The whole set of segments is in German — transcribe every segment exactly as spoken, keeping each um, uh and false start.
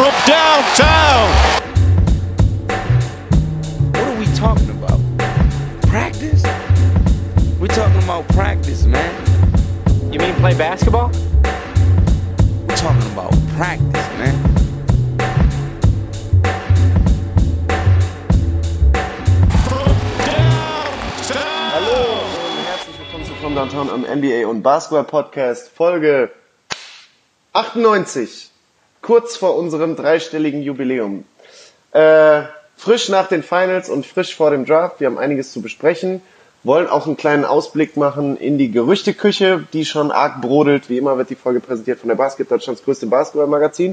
from downtown. What are we talking about? Practice? We're talking about practice, man. You mean play basketball? We're talking about practice, man. Hallo und herzlich willkommen zu From Downtown am N B A und Basketball Podcast Folge achtundneunzig. Kurz vor unserem dreistelligen Jubiläum. Äh, frisch nach den Finals und frisch vor dem Draft. Wir haben einiges zu besprechen. Wollen auch einen kleinen Ausblick machen in die Gerüchteküche, die schon arg brodelt. Wie immer wird die Folge präsentiert von der Basket, Deutschlands größte Basketballmagazin.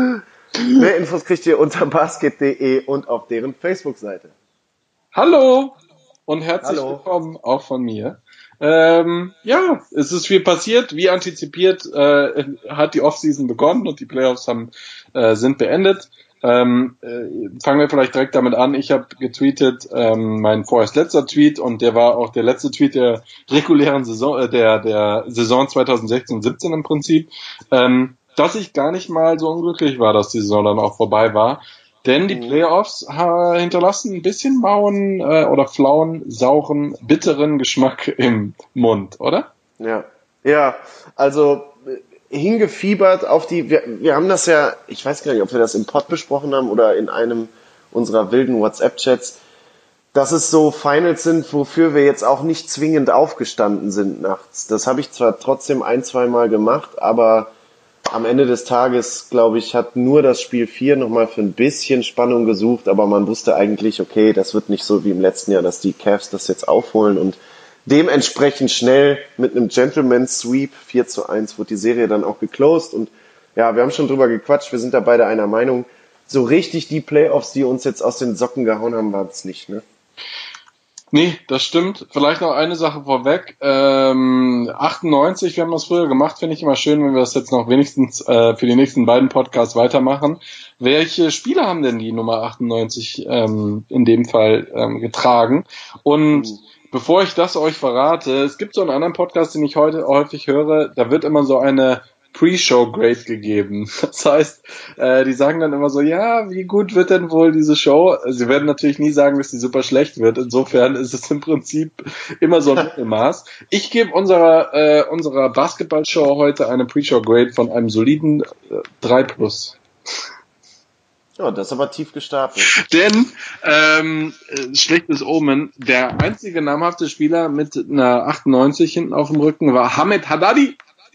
Mehr Infos kriegt ihr unter basket punkt de und auf deren Facebook-Seite. Hallo und herzlich Hallo. willkommen auch von mir. Ähm, ja, es ist viel passiert. Wie antizipiert äh, hat die Offseason begonnen und die Playoffs haben, äh, sind beendet. Ähm, äh, fangen wir vielleicht direkt damit an. Ich habe getweetet, ähm, mein vorerst letzter Tweet, und der war auch der letzte Tweet der regulären Saison, äh, der der Saison zwanzig sechzehn siebzehn im Prinzip, ähm, dass ich gar nicht mal so unglücklich war, dass die Saison dann auch vorbei war. Denn die Playoffs äh, hinterlassen ein bisschen mauen äh, oder flauen, sauren, bitteren Geschmack im Mund, oder? Ja, ja, also äh, hingefiebert auf die, wir, wir haben das ja, ich weiß gar nicht, ob wir das im Pod besprochen haben oder in einem unserer wilden WhatsApp-Chats, dass es so Finals sind, wofür wir jetzt auch nicht zwingend aufgestanden sind nachts. Das habe ich zwar trotzdem ein, zwei Mal gemacht, aber am Ende des Tages, glaube ich, hat nur das Spiel vier nochmal für ein bisschen Spannung gesucht, aber man wusste eigentlich, okay, das wird nicht so wie im letzten Jahr, dass die Cavs das jetzt aufholen, und dementsprechend schnell mit einem Gentleman's Sweep vier zu eins wurde die Serie dann auch geclosed. Und ja, wir haben schon drüber gequatscht, wir sind da beide einer Meinung. So richtig die Playoffs, die uns jetzt aus den Socken gehauen haben, waren es nicht, ne? Nee, das stimmt. Vielleicht noch eine Sache vorweg. Ähm, achtundneunzig, wir haben das früher gemacht, finde ich immer schön, wenn wir das jetzt noch wenigstens äh, für die nächsten beiden Podcasts weitermachen. Welche Spieler haben denn die Nummer achtundneunzig ähm, in dem Fall ähm, getragen? Und mhm. bevor ich das euch verrate, es gibt so einen anderen Podcast, den ich heute häufig höre, da wird immer so eine Pre-Show-Grade gegeben. Das heißt, äh, die sagen dann immer so, ja, wie gut wird denn wohl diese Show? Sie werden natürlich nie sagen, dass sie super schlecht wird. Insofern ist es im Prinzip immer so ein Mittelmaß. Ich gebe unserer äh, unserer Basketball-Show heute eine Pre-Show-Grade von einem soliden äh, drei plus. Ja, das ist aber tief gestapelt. Denn, ähm, äh, schlechtes Omen, der einzige namhafte Spieler mit einer achtundneunzig hinten auf dem Rücken war Hamed Haddadi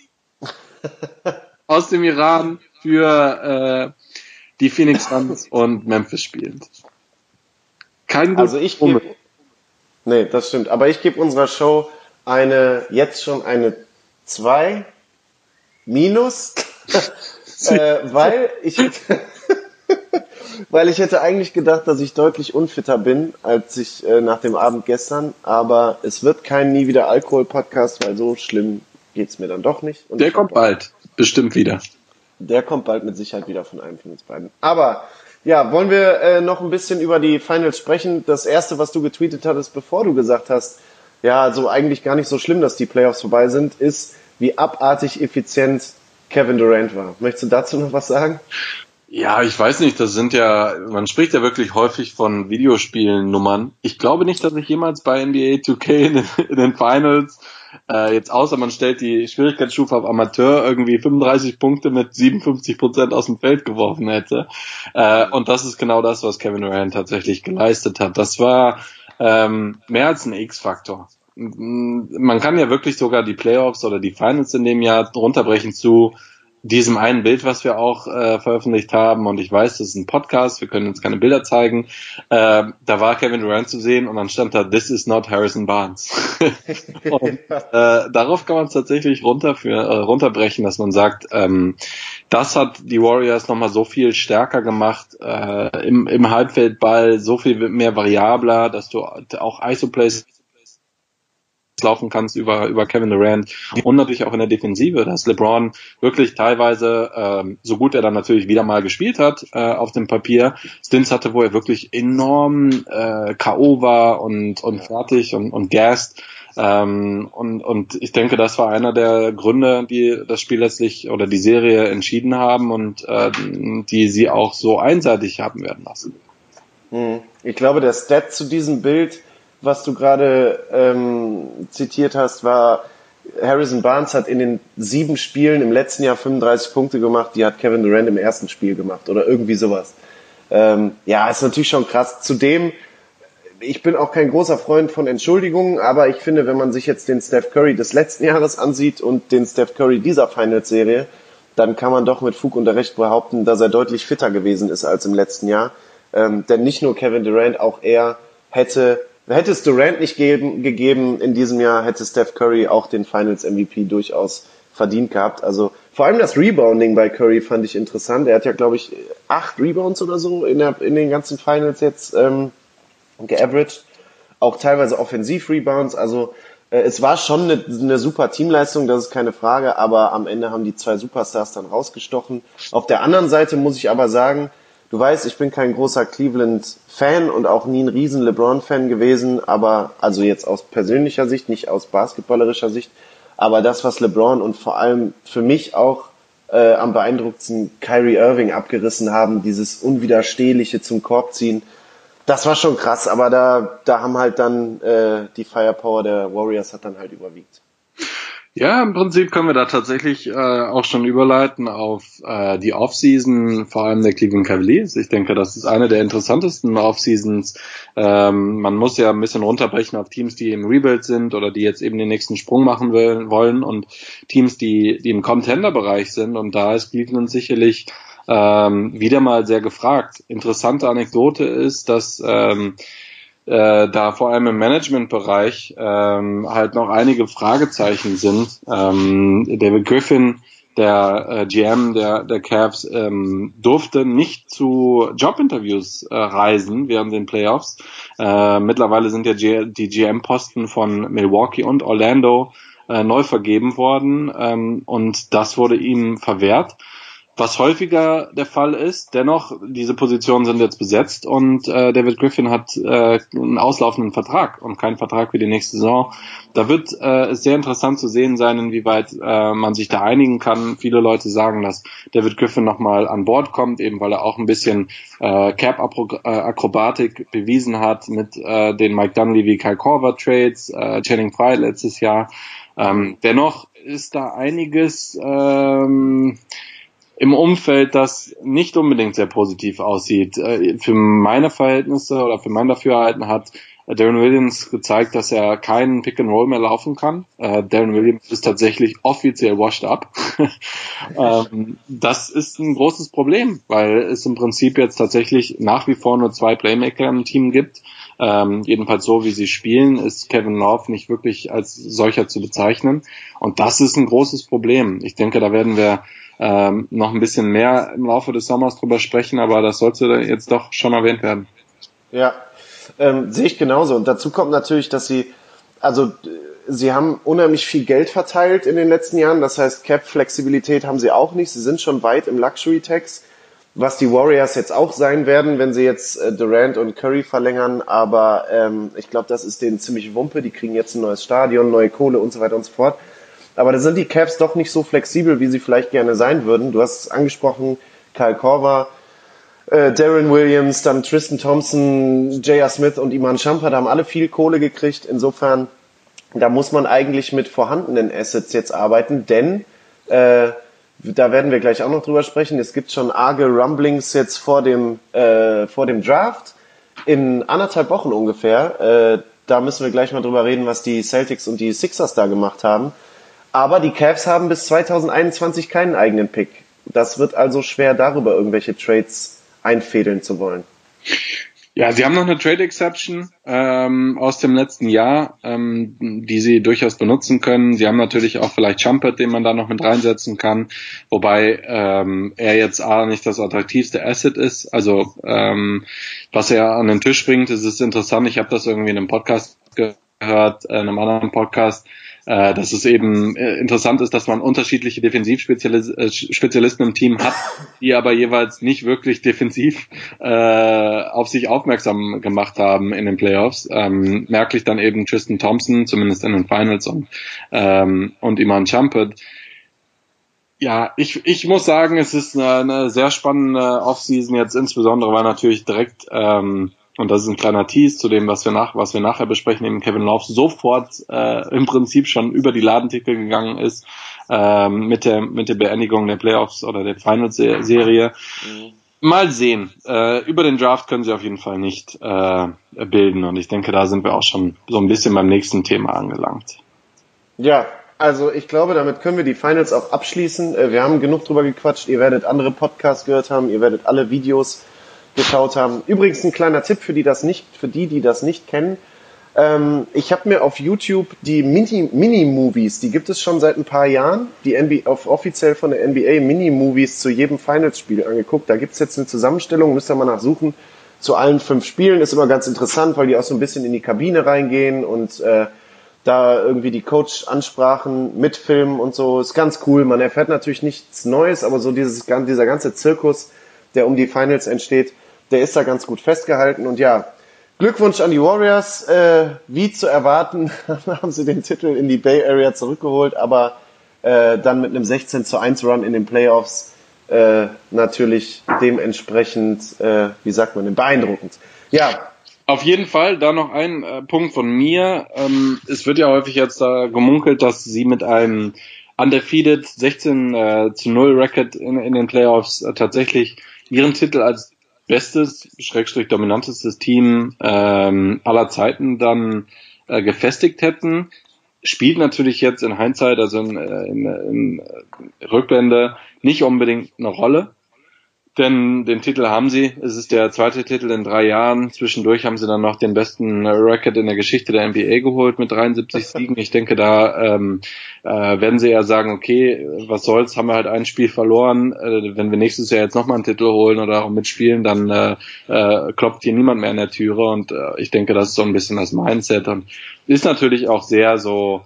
aus dem Iran für äh, die Phoenix Suns und Memphis spielend. Kein Also ich gebe, nee, das stimmt, aber ich gebe unserer Show eine, jetzt schon eine zwei minus, äh, weil ich weil ich hätte eigentlich gedacht, dass ich deutlich unfitter bin, als ich äh, nach dem Abend gestern, aber es wird kein Nie wieder Alkohol-Podcast, weil so schlimm geht's mir dann doch nicht. Und der kommt bald, bestimmt wieder. Der kommt bald mit Sicherheit wieder von einem von uns beiden. Aber ja, wollen wir äh, noch ein bisschen über die Finals sprechen? Das erste, was du getweetet hattest, bevor du gesagt hast, ja, so eigentlich gar nicht so schlimm, dass die Playoffs vorbei sind, ist, wie abartig effizient Kevin Durant war. Möchtest du dazu noch was sagen? Ja, ich weiß nicht, das sind ja, man spricht ja wirklich häufig von Videospielen-Nummern. Ich glaube nicht, dass ich jemals bei N B A two K in den, in den Finals, äh, jetzt außer man stellt die Schwierigkeitsstufe auf Amateur, irgendwie fünfunddreißig Punkte mit siebenundfünfzig Prozent aus dem Feld geworfen hätte. Äh, und das ist genau das, was Kevin Durant tatsächlich geleistet hat. Das war ähm, mehr als ein X-Faktor. Man kann ja wirklich sogar die Playoffs oder die Finals in dem Jahr runterbrechen zu diesem einen Bild, was wir auch äh, veröffentlicht haben, und ich weiß, das ist ein Podcast, wir können uns keine Bilder zeigen, äh, da war Kevin Durant zu sehen und dann stand da, this is not Harrison Barnes. Und äh, darauf kann man es tatsächlich runter für, äh, runterbrechen, dass man sagt, ähm, das hat die Warriors nochmal so viel stärker gemacht, äh, im, im Halbfeldball so viel mehr variabler, dass du auch I S O-Plays laufen kannst über über Kevin Durant, und natürlich auch in der Defensive, dass LeBron wirklich teilweise, ähm, so gut er dann natürlich wieder mal gespielt hat äh, auf dem Papier, Stints hatte, wo er wirklich enorm äh, K O war und und fertig und und gassed. Ähm, und, und ich denke, das war einer der Gründe, die das Spiel letztlich oder die Serie entschieden haben und äh, die sie auch so einseitig haben werden lassen. Ich glaube, der Stat zu diesem Bild, was du gerade ähm, zitiert hast, war, Harrison Barnes hat in den sieben Spielen im letzten Jahr fünfunddreißig Punkte gemacht, die hat Kevin Durant im ersten Spiel gemacht oder irgendwie sowas. Ähm, ja, ist natürlich schon krass. Zudem, ich bin auch kein großer Freund von Entschuldigungen, aber ich finde, wenn man sich jetzt den Steph Curry des letzten Jahres ansieht und den Steph Curry dieser Finals-Serie, dann kann man doch mit Fug und Recht behaupten, dass er deutlich fitter gewesen ist als im letzten Jahr. Ähm, denn nicht nur Kevin Durant, auch er hätte, hätte es Durant nicht geben, gegeben in diesem Jahr, hätte Steph Curry auch den Finals-M V P durchaus verdient gehabt. Also vor allem das Rebounding bei Curry fand ich interessant. Er hat ja, glaube ich, acht Rebounds oder so in, der, in den ganzen Finals jetzt ähm, geaveraged. Auch teilweise Offensiv-Rebounds. Also äh, es war schon eine, eine super Teamleistung, das ist keine Frage, aber am Ende haben die zwei Superstars dann rausgestochen. Auf der anderen Seite muss ich aber sagen, du weißt, ich bin kein großer Cleveland-Fan und auch nie ein riesen LeBron-Fan gewesen, aber also jetzt aus persönlicher Sicht, nicht aus basketballerischer Sicht, aber das, was LeBron und vor allem für mich auch äh, am beeindruckendsten Kyrie Irving abgerissen haben, dieses unwiderstehliche zum Korb ziehen, das war schon krass, aber da da haben halt dann äh, die Firepower der Warriors hat dann halt überwiegt. Ja, im Prinzip können wir da tatsächlich äh, auch schon überleiten auf äh, die Offseason, vor allem der Cleveland Cavaliers. Ich denke, das ist eine der interessantesten Offseasons. Ähm, man muss ja ein bisschen runterbrechen auf Teams, die im Rebuild sind oder die jetzt eben den nächsten Sprung machen will, wollen und Teams, die die im Contender-Bereich sind. Und da ist Cleveland sicherlich ähm, wieder mal sehr gefragt. Interessante Anekdote ist, dass ähm, Äh, da vor allem im Managementbereich ähm, halt noch einige Fragezeichen sind. Ähm, David Griffin, der äh, G M der, der Cavs, ähm, durfte nicht zu Jobinterviews äh, reisen während den Playoffs. Äh, mittlerweile sind ja G- die G M-Posten von Milwaukee und Orlando äh, neu vergeben worden ähm, und das wurde ihm verwehrt. Was häufiger der Fall ist, dennoch, diese Positionen sind jetzt besetzt und äh, David Griffin hat äh, einen auslaufenden Vertrag und keinen Vertrag für die nächste Saison. Da wird äh, es sehr interessant zu sehen sein, inwieweit äh, man sich da einigen kann. Viele Leute sagen, dass David Griffin nochmal an Bord kommt, eben weil er auch ein bisschen äh, Cap-Akrobatik bewiesen hat mit äh, den Mike Dunleavy, Kyle Korver Trades, äh, Channing Frye letztes Jahr. Ähm, dennoch ist da einiges ähm, im Umfeld, das nicht unbedingt sehr positiv aussieht. Für meine Verhältnisse oder für mein Dafürhalten hat Darren Williams gezeigt, dass er keinen Pick and Roll mehr laufen kann. Darren Williams ist tatsächlich offiziell washed up. Das ist ein großes Problem, weil es im Prinzip jetzt tatsächlich nach wie vor nur zwei Playmaker im Team gibt. Ähm, jedenfalls so, wie sie spielen, ist Kevin Love nicht wirklich als solcher zu bezeichnen. Und das ist ein großes Problem. Ich denke, da werden wir ähm, noch ein bisschen mehr im Laufe des Sommers drüber sprechen, aber das sollte jetzt doch schon erwähnt werden. Ja, ähm, sehe ich genauso. Und dazu kommt natürlich, dass sie, also sie haben unheimlich viel Geld verteilt in den letzten Jahren. Das heißt, Cap-Flexibilität haben sie auch nicht. Sie sind schon weit im Luxury-Tax, was die Warriors jetzt auch sein werden, wenn sie jetzt äh, Durant und Curry verlängern. Aber ähm, ich glaube, das ist denen ziemlich Wumpe. Die kriegen jetzt ein neues Stadion, neue Kohle und so weiter und so fort. Aber da sind die Cavs doch nicht so flexibel, wie sie vielleicht gerne sein würden. Du hast es angesprochen, Kyle Korver, äh, Darren Williams, dann Tristan Thompson, J R. Smith und Iman Shumpert haben alle viel Kohle gekriegt. Insofern, da muss man eigentlich mit vorhandenen Assets jetzt arbeiten, denn äh, da werden wir gleich auch noch drüber sprechen. Es gibt schon arge Rumblings jetzt vor dem äh, vor dem Draft in anderthalb Wochen ungefähr. Äh, da müssen wir gleich mal drüber reden, was die Celtics und die Sixers da gemacht haben. Aber die Cavs haben bis zwanzig einundzwanzig keinen eigenen Pick. Das wird also schwer, darüber irgendwelche Trades einfädeln zu wollen. Ja, sie haben noch eine Trade-Exception ähm, aus dem letzten Jahr, ähm, die sie durchaus benutzen können. Sie haben natürlich auch vielleicht Shumpert, den man da noch mit reinsetzen kann, wobei ähm, er jetzt A nicht das attraktivste Asset ist. Also ähm, was er an den Tisch bringt, ist, ist interessant. Ich habe das irgendwie in einem Podcast gehört, in einem anderen Podcast, äh, dass es eben äh, interessant ist, dass man unterschiedliche Defensivspezialisten im Team hat, die aber jeweils nicht wirklich defensiv äh, auf sich aufmerksam gemacht haben in den Playoffs. Ähm, merklich dann eben Tristan Thompson, zumindest in den Finals, und ähm, und Iman Shumpert. Ja, ich ich muss sagen, es ist eine, eine sehr spannende Offseason jetzt, insbesondere weil natürlich direkt ähm, und das ist ein kleiner Tease zu dem, was wir nach, was wir nachher besprechen, eben Kevin Love sofort äh, im Prinzip schon über die Ladentheke gegangen ist ähm, mit der mit der Beendigung der Playoffs oder der Finals-Serie. Mhm. Mal sehen. Äh, über den Draft können sie auf jeden Fall nicht äh, bilden, und ich denke, da sind wir auch schon so ein bisschen beim nächsten Thema angelangt. Ja, also ich glaube, damit können wir die Finals auch abschließen. Äh, wir haben genug drüber gequatscht. Ihr werdet andere Podcasts gehört haben. Ihr werdet alle Videos geschaut haben. Übrigens ein kleiner Tipp für die, das nicht, für die, die das nicht kennen. Ähm, ich habe mir auf YouTube die Mini, Mini-Movies, die gibt es schon seit ein paar Jahren, die N B A, auf, offiziell von der N B A Mini-Movies zu jedem Finals-Spiel angeguckt. Da gibt's jetzt eine Zusammenstellung, müsst ihr mal nachsuchen, zu allen fünf Spielen. Ist immer ganz interessant, weil die auch so ein bisschen in die Kabine reingehen und äh, da irgendwie die Coach-Ansprachen mitfilmen und so. Ist ganz cool. Man erfährt natürlich nichts Neues, aber so dieses, dieser ganze Zirkus, der um die Finals entsteht, der ist da ganz gut festgehalten. Und ja, Glückwunsch an die Warriors. Äh, wie zu erwarten, haben sie den Titel in die Bay Area zurückgeholt, aber äh, dann mit einem sechzehn zu eins Run in den Playoffs äh, natürlich dementsprechend, äh, wie sagt man denn, beeindruckend. Ja. Auf jeden Fall, da noch ein äh, Punkt von mir. Ähm, es wird ja häufig jetzt da gemunkelt, dass sie mit einem undefeated sechzehn zu null Record in, in den Playoffs äh, tatsächlich ihren Titel als bestes, schrägstrich dominantestes Team ähm, aller Zeiten dann äh, gefestigt hätten. Spielt natürlich jetzt in Hindsight, also in, in, in Rückblende, nicht unbedingt eine Rolle. Denn den Titel haben sie. Es ist der zweite Titel in drei Jahren. Zwischendurch haben sie dann noch den besten Record in der Geschichte der N B A geholt mit dreiundsiebzig Siegen. Ich denke, da ähm, äh, werden sie eher sagen, okay, was soll's, haben wir halt ein Spiel verloren. Äh, wenn wir nächstes Jahr jetzt nochmal einen Titel holen oder auch mitspielen, dann äh, äh, klopft hier niemand mehr an der Türe. Und äh, ich denke, das ist so ein bisschen das Mindset. Und ist natürlich auch sehr so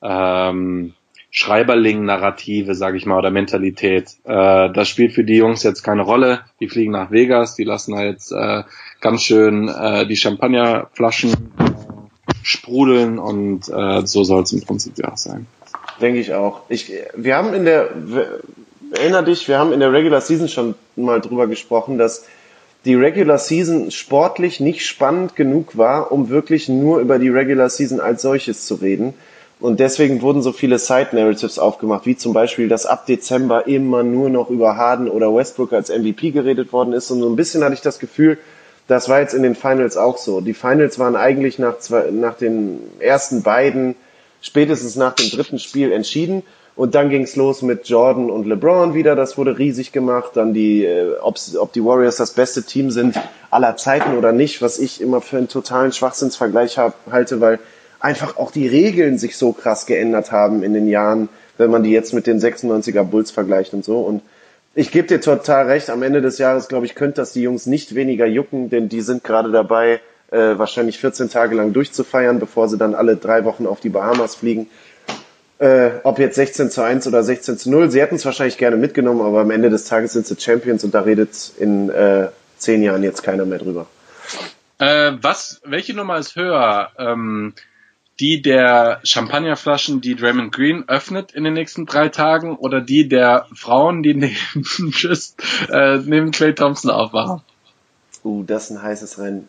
ähm, Schreiberling-Narrative, sage ich mal, oder Mentalität. Äh, das spielt für die Jungs jetzt keine Rolle. Die fliegen nach Vegas, die lassen da jetzt äh, ganz schön äh, die Champagnerflaschen äh, sprudeln, und äh, so soll es im Prinzip ja auch sein. Denke ich auch. Ich, wir haben in der, erinner dich, wir haben in der Regular Season schon mal drüber gesprochen, dass die Regular Season sportlich nicht spannend genug war, um wirklich nur über die Regular Season als solches zu reden. Und deswegen wurden so viele Side-Narratives aufgemacht, wie zum Beispiel, dass ab Dezember immer nur noch über Harden oder Westbrook als M V P geredet worden ist. Und so ein bisschen hatte ich das Gefühl, das war jetzt in den Finals auch so. Die Finals waren eigentlich nach, zwei, nach den ersten beiden, spätestens nach dem dritten Spiel entschieden. Und dann ging's los mit Jordan und LeBron wieder. Das wurde riesig gemacht. Dann die, äh, ob's, ob die Warriors das beste Team sind aller Zeiten oder nicht, was ich immer für einen totalen Schwachsinnsvergleich hab, halte, weil einfach auch die Regeln sich so krass geändert haben in den Jahren, wenn man die jetzt mit den sechsundneunziger Bulls vergleicht und so. Und ich gebe dir total recht, am Ende des Jahres, glaube ich, könnte das die Jungs nicht weniger jucken, denn die sind gerade dabei, äh, wahrscheinlich vierzehn Tage lang durchzufeiern, bevor sie dann alle drei Wochen auf die Bahamas fliegen. Äh, ob jetzt sechzehn zu eins oder sechzehn zu null, sie hätten es wahrscheinlich gerne mitgenommen, aber am Ende des Tages sind sie Champions, und da redet in äh, zehn Jahren jetzt keiner mehr drüber. Äh, was, welche Nummer ist höher? Ähm, die der Champagnerflaschen, die Draymond Green öffnet in den nächsten drei Tagen, oder die der Frauen, die neben, Tschüss, äh, neben Klay Thompson aufwachen? Uh, das ist ein heißes Rennen.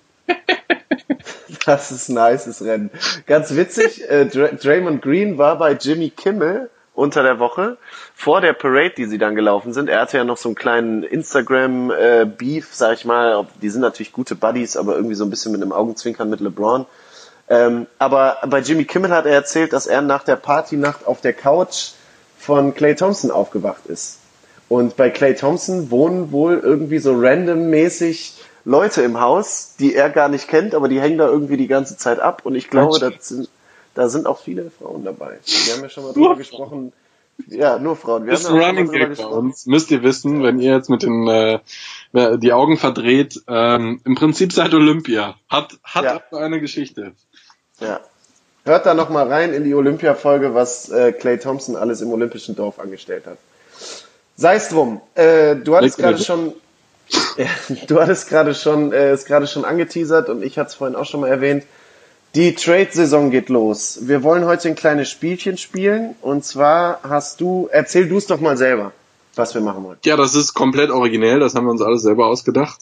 Das ist ein heißes Rennen. Ganz witzig, äh, Dr- Draymond Green war bei Jimmy Kimmel unter der Woche, vor der Parade, die sie dann gelaufen sind. Er hatte ja noch so einen kleinen Instagram-Beef, äh, sag ich mal. Die sind natürlich gute Buddies, aber irgendwie so ein bisschen mit einem Augenzwinkern mit LeBron. Ähm, aber bei Jimmy Kimmel hat er erzählt, dass er nach der Partynacht auf der Couch von Klay Thompson aufgewacht ist. Und bei Klay Thompson wohnen wohl irgendwie so randommäßig Leute im Haus, die er gar nicht kennt, aber die hängen da irgendwie die ganze Zeit ab. Und ich glaube, da sind, da sind auch viele Frauen dabei. Wir haben ja schon mal drüber gesprochen. Ja, nur Frauen. Wir ist haben ja Running Gag bei uns. Müsst ihr wissen, wenn ihr jetzt mit den äh, die Augen verdreht, ähm, im Prinzip seit Olympia. Hat hat ja. eine Geschichte. Ja. Hört da nochmal rein in die Olympia-Folge, was äh, Klay Thompson alles im Olympischen Dorf angestellt hat. Sei's drum. Äh, du hattest gerade schon, ja, du hattest gerade schon, äh, es gerade schon angeteasert und ich hatte es vorhin auch schon mal erwähnt. Die Trade-Saison geht los. Wir wollen heute ein kleines Spielchen spielen und zwar hast du, erzähl du es doch mal selber, was wir machen wollen. Ja, das ist komplett originell, das haben wir uns alles selber ausgedacht.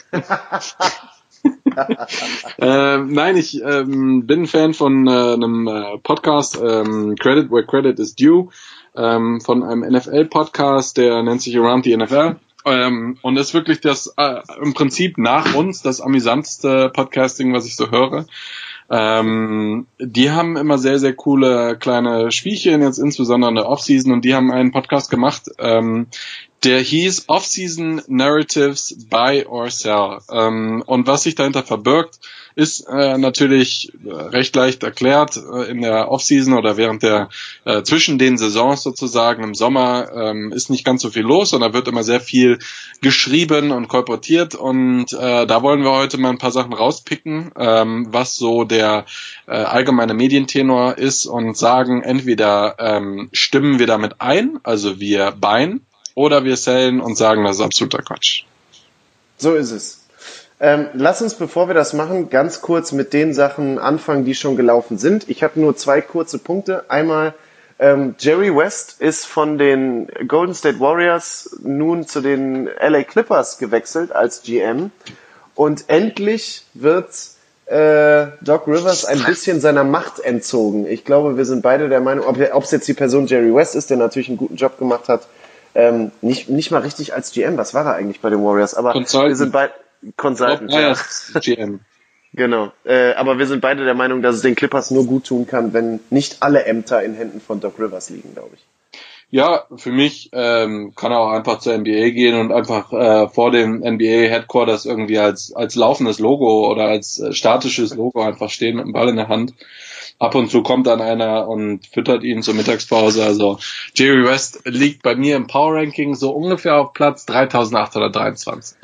äh, nein, ich ähm, bin Fan von äh, einem äh, Podcast, ähm, Credit Where Credit is Due, ähm, von einem N F L-Podcast, der nennt sich Around the N F L. Ähm, und ist wirklich das äh, im Prinzip nach uns das amüsanteste Podcasting, was ich so höre. Ähm, die haben immer sehr, sehr coole kleine Spielchen, jetzt insbesondere in der Offseason, und die haben einen Podcast gemacht, ähm, der hieß Offseason Narratives Buy or Sell. Ähm, und was sich dahinter verbirgt, ist äh, natürlich recht leicht erklärt. Äh, in der Offseason oder während der äh, zwischen den Saisons sozusagen im Sommer ähm, ist nicht ganz so viel los und da wird immer sehr viel geschrieben und kolportiert, und äh, da wollen wir heute mal ein paar Sachen rauspicken, ähm, was so der äh, allgemeine Medientenor ist, und sagen, entweder ähm, stimmen wir damit ein, also wir buyen, oder wir sellen und sagen, das ist absoluter Quatsch. So ist es. Ähm, lass uns, bevor wir das machen, ganz kurz mit den Sachen anfangen, die schon gelaufen sind. Ich habe nur zwei kurze Punkte. Einmal, ähm, Jerry West ist von den Golden State Warriors nun zu den L A Clippers gewechselt als G M. Und endlich wird äh, Doc Rivers ein bisschen seiner Macht entzogen. Ich glaube, wir sind beide der Meinung, ob es jetzt die Person Jerry West ist, der natürlich einen guten Job gemacht hat, ähm, nicht, nicht mal richtig als G M. Was war er eigentlich bei den Warriors? Aber Consultant. wir sind beide Consultant, ja. Ja, G M. Genau. Äh, aber wir sind beide der Meinung, dass es den Clippers nur gut tun kann, wenn nicht alle Ämter in Händen von Doc Rivers liegen, glaube ich. Ja, für mich ähm, kann er auch einfach zur N B A gehen und einfach äh, vor dem N B A Headquarters irgendwie als als laufendes Logo oder als äh, statisches Logo einfach stehen mit dem Ball in der Hand. Ab und zu kommt dann einer und füttert ihn zur Mittagspause. Also Jerry West liegt bei mir im Power Ranking so ungefähr auf Platz dreitausendachthundertdreiundzwanzig.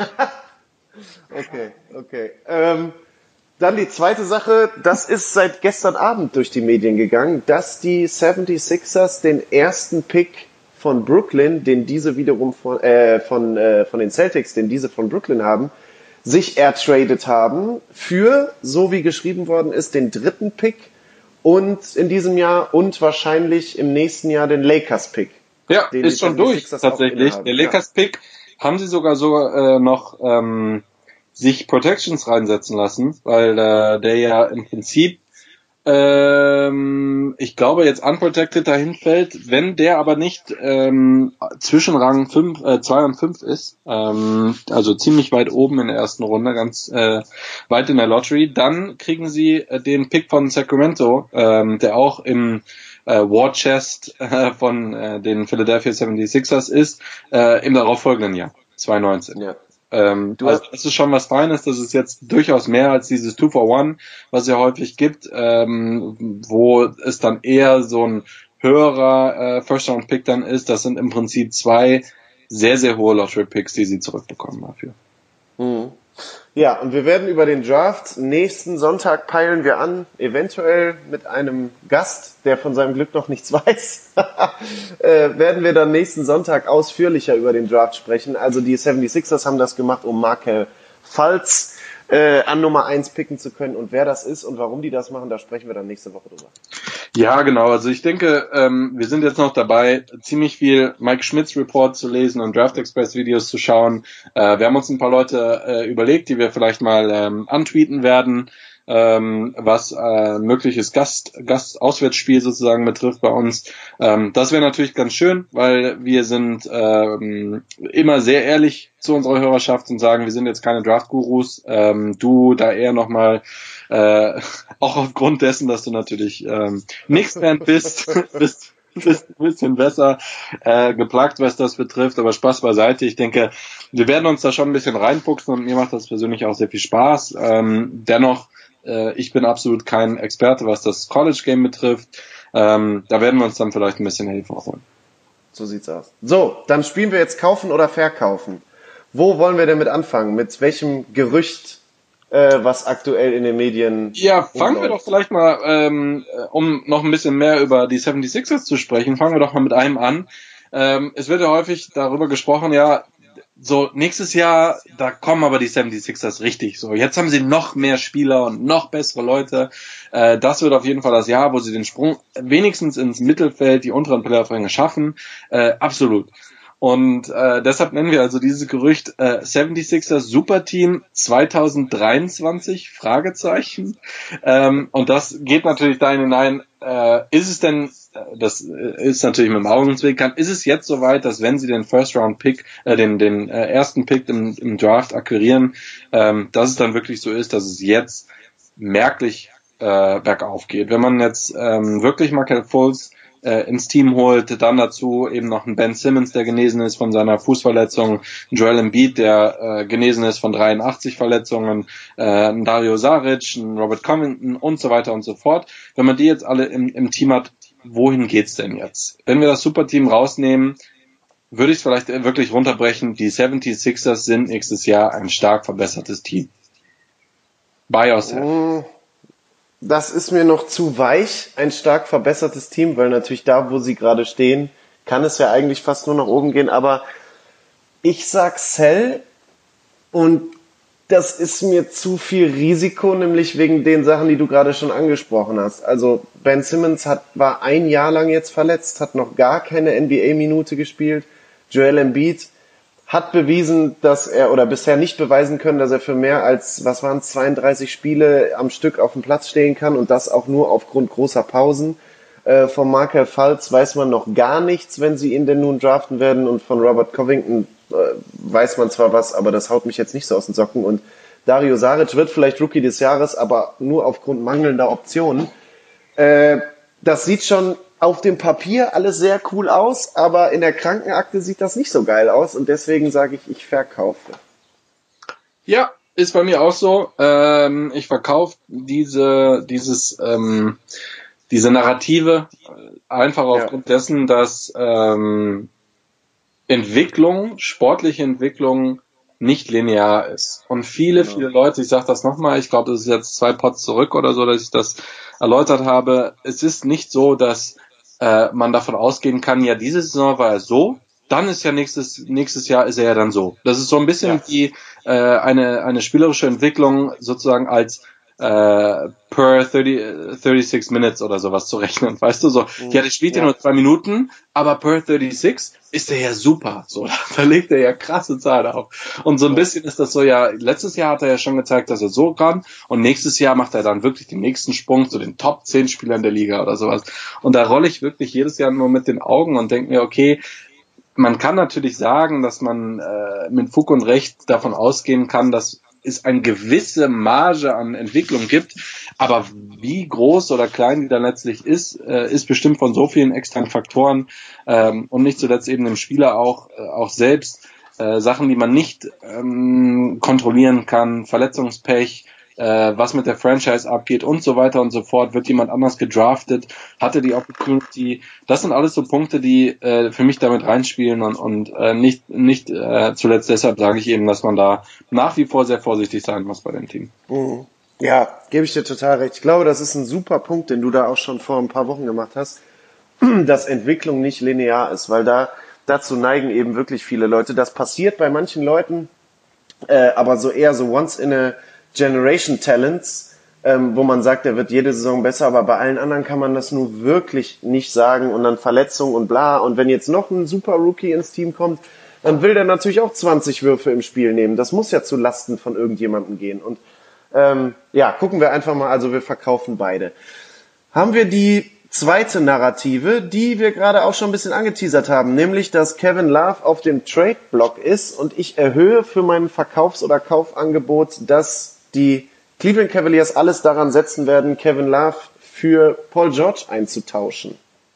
Okay, okay. Ähm, dann die zweite Sache, das ist seit gestern Abend durch die Medien gegangen, dass die seventy-sixers den ersten Pick von Brooklyn, den diese wiederum von, äh, von, äh, von den Celtics, den diese von Brooklyn haben, sich ertradet haben für, so wie geschrieben worden ist, den dritten Pick und in diesem Jahr und wahrscheinlich im nächsten Jahr den Lakers-Pick. Ja, ist schon durch, tatsächlich. Der Lakers-Pick ja. haben sie sogar so äh, noch ähm, sich Protections reinsetzen lassen, weil äh, der ja im Prinzip ähm, ich glaube jetzt unprotected dahin fällt, wenn der aber nicht ähm, zwischen Rang fünf, äh, zwei und fünf ist, ähm, also ziemlich weit oben in der ersten Runde, ganz äh, weit in der Lottery, dann kriegen sie äh, den Pick von Sacramento, ähm, der auch im äh, War Chest äh, von äh, den Philadelphia seventy-sixers ist, äh, im darauffolgenden Jahr, zwanzig neunzehn. Ja. Ähm, du also das ist schon was Feines, das ist jetzt durchaus mehr als dieses Two for One, was es ja häufig gibt, ähm, wo es dann eher so ein höherer äh, First-Round-Pick dann ist. Das sind im Prinzip zwei sehr, sehr hohe Lottery-Picks, die sie zurückbekommen dafür. Mhm. Ja, und wir werden über den Draft nächsten Sonntag peilen wir an, eventuell mit einem Gast, der von seinem Glück noch nichts weiß, äh, werden wir dann nächsten Sonntag ausführlicher über den Draft sprechen. Also die seventy-sixers haben das gemacht, um Markelle Fultz äh, an Nummer eins picken zu können, und wer das ist und warum die das machen, da sprechen wir dann nächste Woche drüber. Ja, genau. Also ich denke, ähm, wir sind jetzt noch dabei, ziemlich viel Mike Schmidts Report zu lesen und Draft Express Videos zu schauen. Äh, wir haben uns ein paar Leute äh, überlegt, die wir vielleicht mal ähm, antweeten werden, ähm, was äh, mögliches Gast Gastauswärtsspiel sozusagen betrifft bei uns. Ähm, das wäre natürlich ganz schön, weil wir sind ähm, immer sehr ehrlich zu unserer Hörerschaft und sagen, wir sind jetzt keine Draft-Gurus. Ähm, du da eher nochmal Äh, auch aufgrund dessen, dass du natürlich ähm, Knicks-Fan bist, bist, bist ein bisschen besser äh, geplagt, was das betrifft, aber Spaß beiseite. Ich denke, wir werden uns da schon ein bisschen reinfuchsen und mir macht das persönlich auch sehr viel Spaß. Ähm, dennoch, äh, ich bin absolut kein Experte, was das College-Game betrifft. Ähm, da werden wir uns dann vielleicht ein bisschen Hilfe holen. So sieht's aus. So, dann spielen wir jetzt Kaufen oder Verkaufen. Wo wollen wir denn mit anfangen? Mit welchem Gerücht äh, was aktuell in den Medien... Ja, fangen umläuft. wir doch vielleicht mal, ähm, um noch ein bisschen mehr über die seventy-sixers zu sprechen, fangen wir doch mal mit einem an. Ähm, es wird ja häufig darüber gesprochen, ja, so nächstes Jahr, da kommen aber die seventy-sixers richtig. So, jetzt haben sie noch mehr Spieler und noch bessere Leute. Äh, das wird auf jeden Fall das Jahr, wo sie den Sprung wenigstens ins Mittelfeld, die unteren Playoff-Ränge schaffen. Äh, absolut. Und äh, deshalb nennen wir also dieses Gerücht äh, seventy-sixers Superteam zwanzig dreiundzwanzig, Fragezeichen. Ähm, und das geht natürlich da hinein, äh, ist es denn, das ist natürlich mit dem Augenzwinkern, ist es jetzt soweit, dass wenn sie den First-Round-Pick, äh, den den äh, ersten Pick im, im Draft akquirieren, ähm, dass es dann wirklich so ist, dass es jetzt merklich äh, bergauf geht. Wenn man jetzt ähm, wirklich Markelle Fultz äh, ins Team holt, dann dazu eben noch ein Ben Simmons, der genesen ist von seiner Fußverletzung, ein Joel Embiid, der äh, genesen ist von dreiundachtzig Verletzungen, äh, ein Dario Saric, ein Robert Covington und so weiter und so fort. Wenn man die jetzt alle im, im Team hat, wohin geht's denn jetzt? Wenn wir das Superteam rausnehmen, würde ich es vielleicht wirklich runterbrechen, die seventy-sixers sind nächstes Jahr ein stark verbessertes Team. By yourself. Das ist mir noch zu weich, ein stark verbessertes Team, weil natürlich da, wo sie gerade stehen, kann es ja eigentlich fast nur nach oben gehen, aber ich sag Sell und das ist mir zu viel Risiko, nämlich wegen den Sachen, die du gerade schon angesprochen hast. Also Ben Simmons hat, war ein Jahr lang jetzt verletzt, hat noch gar keine N B A-Minute gespielt. Joel Embiid hat bewiesen, dass er, oder bisher nicht beweisen können, dass er für mehr als, was waren es, zweiunddreißig Spiele am Stück auf dem Platz stehen kann und das auch nur aufgrund großer Pausen. Äh, von Markelle Fultz weiß man noch gar nichts, wenn sie ihn denn nun draften werden, und von Robert Covington äh, weiß man zwar was, aber das haut mich jetzt nicht so aus den Socken, und Dario Saric wird vielleicht Rookie des Jahres, aber nur aufgrund mangelnder Optionen. Äh, das sieht schon auf dem Papier alles sehr cool aus, aber in der Krankenakte sieht das nicht so geil aus, und deswegen sage ich, ich verkaufe. Ja, ist bei mir auch so. Ähm, ich verkaufe diese, dieses, ähm, diese Narrative einfach aufgrund ja. dessen, dass ähm, Entwicklung, sportliche Entwicklung nicht linear ist. Und viele, genau. viele Leute, ich sage das nochmal, ich glaube, das ist jetzt zwei Pods zurück oder so, dass ich das erläutert habe, es ist nicht so, dass äh, man davon ausgehen kann, ja, diese Saison war er so, dann ist ja nächstes nächstes Jahr ist er ja dann so. Das ist so ein bisschen ja. wie äh, eine eine spielerische Entwicklung sozusagen als äh, per thirty, thirty-six Minutes oder sowas zu rechnen, weißt du, so, mhm. ja, der spielt ja nur zwei Minuten, aber per thirty-six ist der ja super, so, da legt er ja krasse Zahlen auf. Und so ein bisschen ist das so, ja, letztes Jahr hat er ja schon gezeigt, dass er so kann, und nächstes Jahr macht er dann wirklich den nächsten Sprung zu den Top zehn Spielern der Liga oder sowas. Und da rolle ich wirklich jedes Jahr nur mit den Augen und denke mir, okay, man kann natürlich sagen, dass man äh, mit Fug und Recht davon ausgehen kann, dass es eine gewisse Marge an Entwicklung gibt, aber wie groß oder klein die dann letztlich ist, äh, ist bestimmt von so vielen externen Faktoren ähm, und nicht zuletzt eben dem Spieler auch äh, auch selbst äh, Sachen, die man nicht ähm, kontrollieren kann, Verletzungspech, äh, was mit der Franchise abgeht und so weiter und so fort, wird jemand anders gedraftet, hatte die Opportunity, das sind alles so Punkte, die äh, für mich damit reinspielen, und, und äh, nicht nicht äh, zuletzt deshalb sage ich eben, dass man da nach wie vor sehr vorsichtig sein muss bei dem Team. Mhm. Ja, gebe ich dir total recht. Ich glaube, das ist ein super Punkt, den du da auch schon vor ein paar Wochen gemacht hast, dass Entwicklung nicht linear ist, weil da dazu neigen eben wirklich viele Leute. Das passiert bei manchen Leuten, äh, aber so eher so once in a Generation Talents, ähm, wo man sagt, der wird jede Saison besser, aber bei allen anderen kann man das nur wirklich nicht sagen, und dann Verletzungen und bla, und wenn jetzt noch ein super Rookie ins Team kommt, dann will der natürlich auch zwanzig Würfe im Spiel nehmen. Das muss ja zu Lasten von irgendjemandem gehen, und ähm, ja, gucken wir einfach mal, also wir verkaufen beide. Haben wir die zweite Narrative, die wir gerade auch schon ein bisschen angeteasert haben, nämlich, dass Kevin Love auf dem Trade-Block ist, und ich erhöhe für mein Verkaufs- oder Kaufangebot, dass die Cleveland Cavaliers alles daran setzen werden, Kevin Love für Paul George einzutauschen.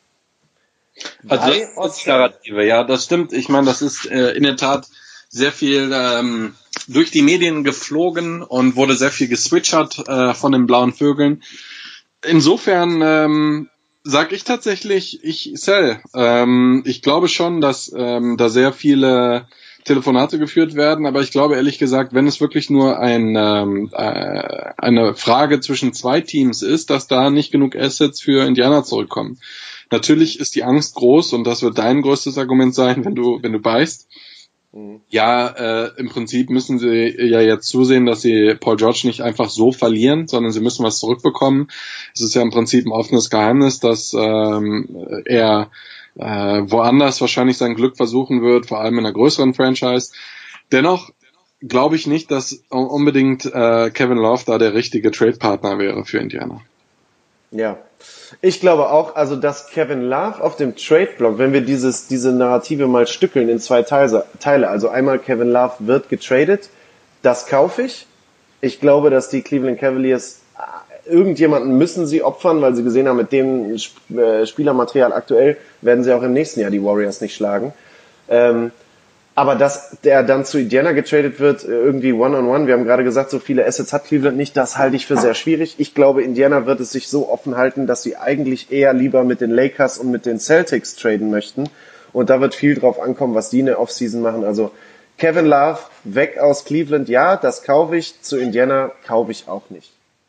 Also das ist die Narrative, ja, das stimmt. Ich meine, das ist äh, in der Tat sehr viel ähm, durch die Medien geflogen und wurde sehr viel geswitchert äh, von den blauen Vögeln. Insofern ähm, sage ich tatsächlich, ich sell. Ähm, ich glaube schon, dass ähm, da sehr viele Telefonate geführt werden, aber ich glaube ehrlich gesagt, wenn es wirklich nur ein, ähm, äh, eine Frage zwischen zwei Teams ist, dass da nicht genug Assets für Indiana zurückkommen. Natürlich ist die Angst groß und das wird dein größtes Argument sein, wenn du wenn du beißt. Mhm. Ja, äh, im Prinzip müssen sie ja jetzt zusehen, dass sie Paul George nicht einfach so verlieren, sondern sie müssen was zurückbekommen. Es ist ja im Prinzip ein offenes Geheimnis, dass ähm, er äh, woanders wahrscheinlich sein Glück versuchen wird, vor allem in einer größeren Franchise. Dennoch glaube ich nicht, dass unbedingt äh, Kevin Love da der richtige Trade-Partner wäre für Indiana. Ja, ich glaube auch, also dass Kevin Love auf dem Trade-Block, wenn wir dieses diese Narrative mal stückeln in zwei Teile, also einmal Kevin Love wird getradet, das kaufe ich. Ich glaube, dass die Cleveland Cavaliers irgendjemanden müssen sie opfern, weil sie gesehen haben, mit dem Spielermaterial aktuell werden sie auch im nächsten Jahr die Warriors nicht schlagen. Ähm, aber dass der dann zu Indiana getradet wird, irgendwie one-on-one, wir haben gerade gesagt, so viele Assets hat Cleveland nicht, das halte ich für sehr schwierig. Ich glaube, Indiana wird es sich so offen halten, dass sie eigentlich eher lieber mit den Lakers und mit den Celtics traden möchten. Und da wird viel drauf ankommen, was die in der Offseason machen. Also Kevin Love weg aus Cleveland, ja, das kaufe ich. Zu Indiana kaufe ich auch nicht.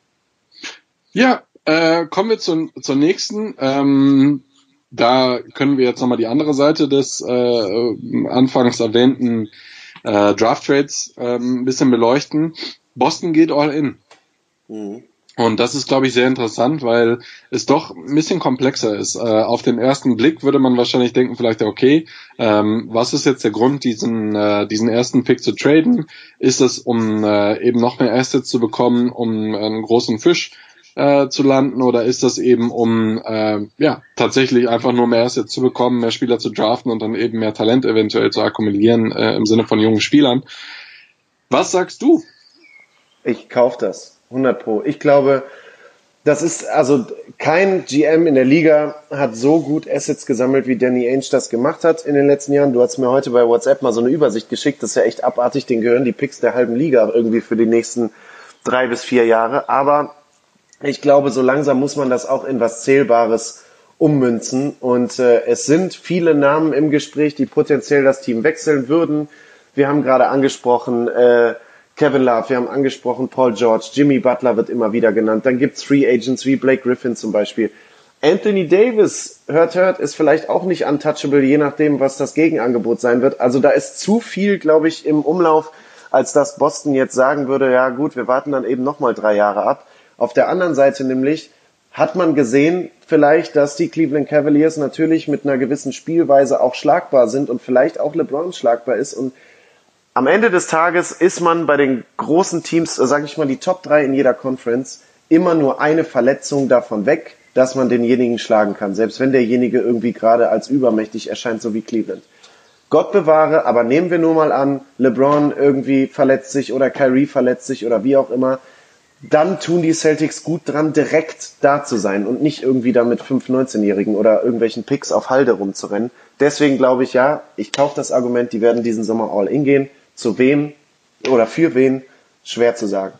Ja, äh, kommen wir zur, zur nächsten. Ähm, da können wir jetzt nochmal die andere Seite des äh, anfangs erwähnten äh, Draft-Trades äh, ein bisschen beleuchten. Boston geht all in. Mhm. Und das ist, glaube ich, sehr interessant, weil es doch ein bisschen komplexer ist. Äh, auf den ersten Blick würde man wahrscheinlich denken, vielleicht, okay, ähm, was ist jetzt der Grund, diesen äh, diesen ersten Pick zu traden? Ist es, um äh, eben noch mehr Assets zu bekommen, um einen großen Fisch Äh, zu landen, oder ist das eben, um äh, ja tatsächlich einfach nur mehr Assets zu bekommen, mehr Spieler zu draften und dann eben mehr Talent eventuell zu akkumulieren äh, im Sinne von jungen Spielern? Was sagst du? Ich kaufe das, hundert Pro. Ich glaube, das ist, also kein G M in der Liga hat so gut Assets gesammelt, wie Danny Ainge das gemacht hat in den letzten Jahren. Du hast mir heute bei WhatsApp mal so eine Übersicht geschickt, das ist ja echt abartig, denen gehören die Picks der halben Liga irgendwie für die nächsten drei bis vier Jahre, aber ich glaube, so langsam muss man das auch in was Zählbares ummünzen. Und äh, es sind viele Namen im Gespräch, die potenziell das Team wechseln würden. Wir haben gerade angesprochen äh, Kevin Love, wir haben angesprochen Paul George, Jimmy Butler wird immer wieder genannt. Dann gibt's Free Agents wie Blake Griffin zum Beispiel. Anthony Davis, hört, hört, ist vielleicht auch nicht untouchable, je nachdem, was das Gegenangebot sein wird. Also da ist zu viel, glaube ich, im Umlauf, als dass Boston jetzt sagen würde, ja gut, wir warten dann eben nochmal drei Jahre ab. Auf der anderen Seite nämlich hat man gesehen vielleicht, dass die Cleveland Cavaliers natürlich mit einer gewissen Spielweise auch schlagbar sind und vielleicht auch LeBron schlagbar ist. Und am Ende des Tages ist man bei den großen Teams, sage ich mal, die Top drei in jeder Conference, immer nur eine Verletzung davon weg, dass man denjenigen schlagen kann, selbst wenn derjenige irgendwie gerade als übermächtig erscheint, so wie Cleveland. Gott bewahre, aber nehmen wir nur mal an, LeBron irgendwie verletzt sich oder Kyrie verletzt sich oder wie auch immer, dann tun die Celtics gut dran, direkt da zu sein und nicht irgendwie da mit fünf neunzehnjährigen oder irgendwelchen Picks auf Halde rumzurennen. Deswegen glaube ich, ja, ich kaufe das Argument, die werden diesen Sommer all in gehen. Zu wem oder für wen, schwer zu sagen.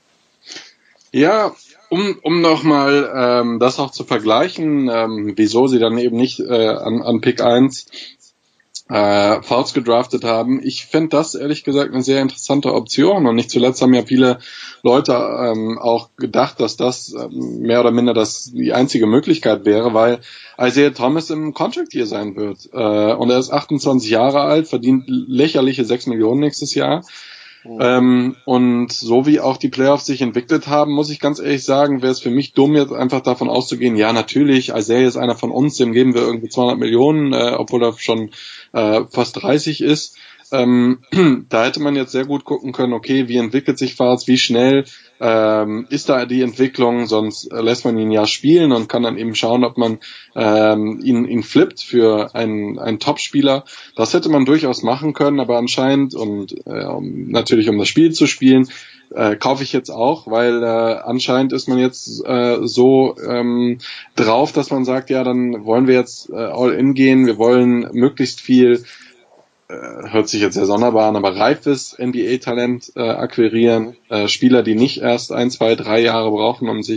Ja, um um nochmal ähm, das auch zu vergleichen, ähm, wieso sie dann eben nicht äh, an, an Pick eins äh, Fouls gedraftet haben. Ich finde das ehrlich gesagt eine sehr interessante Option und nicht zuletzt haben ja viele Leute ähm, auch gedacht, dass das ähm, mehr oder minder das die einzige Möglichkeit wäre, weil Isaiah Thomas im Contract hier sein wird äh, und er ist achtundzwanzig Jahre alt, verdient lächerliche sechs Millionen nächstes Jahr. Mhm. Ähm, und so wie auch die Playoffs sich entwickelt haben, muss ich ganz ehrlich sagen, wäre es für mich dumm, jetzt einfach davon auszugehen, ja natürlich, Isaiah ist einer von uns, dem geben wir irgendwie zweihundert Millionen, äh, obwohl er schon äh, fast dreißig ist. Ähm, da hätte man jetzt sehr gut gucken können, okay, wie entwickelt sich Fouls, wie schnell ähm, ist da die Entwicklung, sonst äh, lässt man ihn ja spielen und kann dann eben schauen, ob man ähm, ihn, ihn flippt für einen, einen Top-Spieler. Das hätte man durchaus machen können, aber anscheinend und äh, um, natürlich um das Spiel zu spielen, äh, kaufe ich jetzt auch, weil äh, anscheinend ist man jetzt äh, so ähm, drauf, dass man sagt, ja, dann wollen wir jetzt äh, all in gehen, wir wollen möglichst viel hört sich jetzt sehr sonderbar an, aber reifes N B A-Talent äh, akquirieren, äh, Spieler, die nicht erst ein, zwei, drei Jahre brauchen, um sich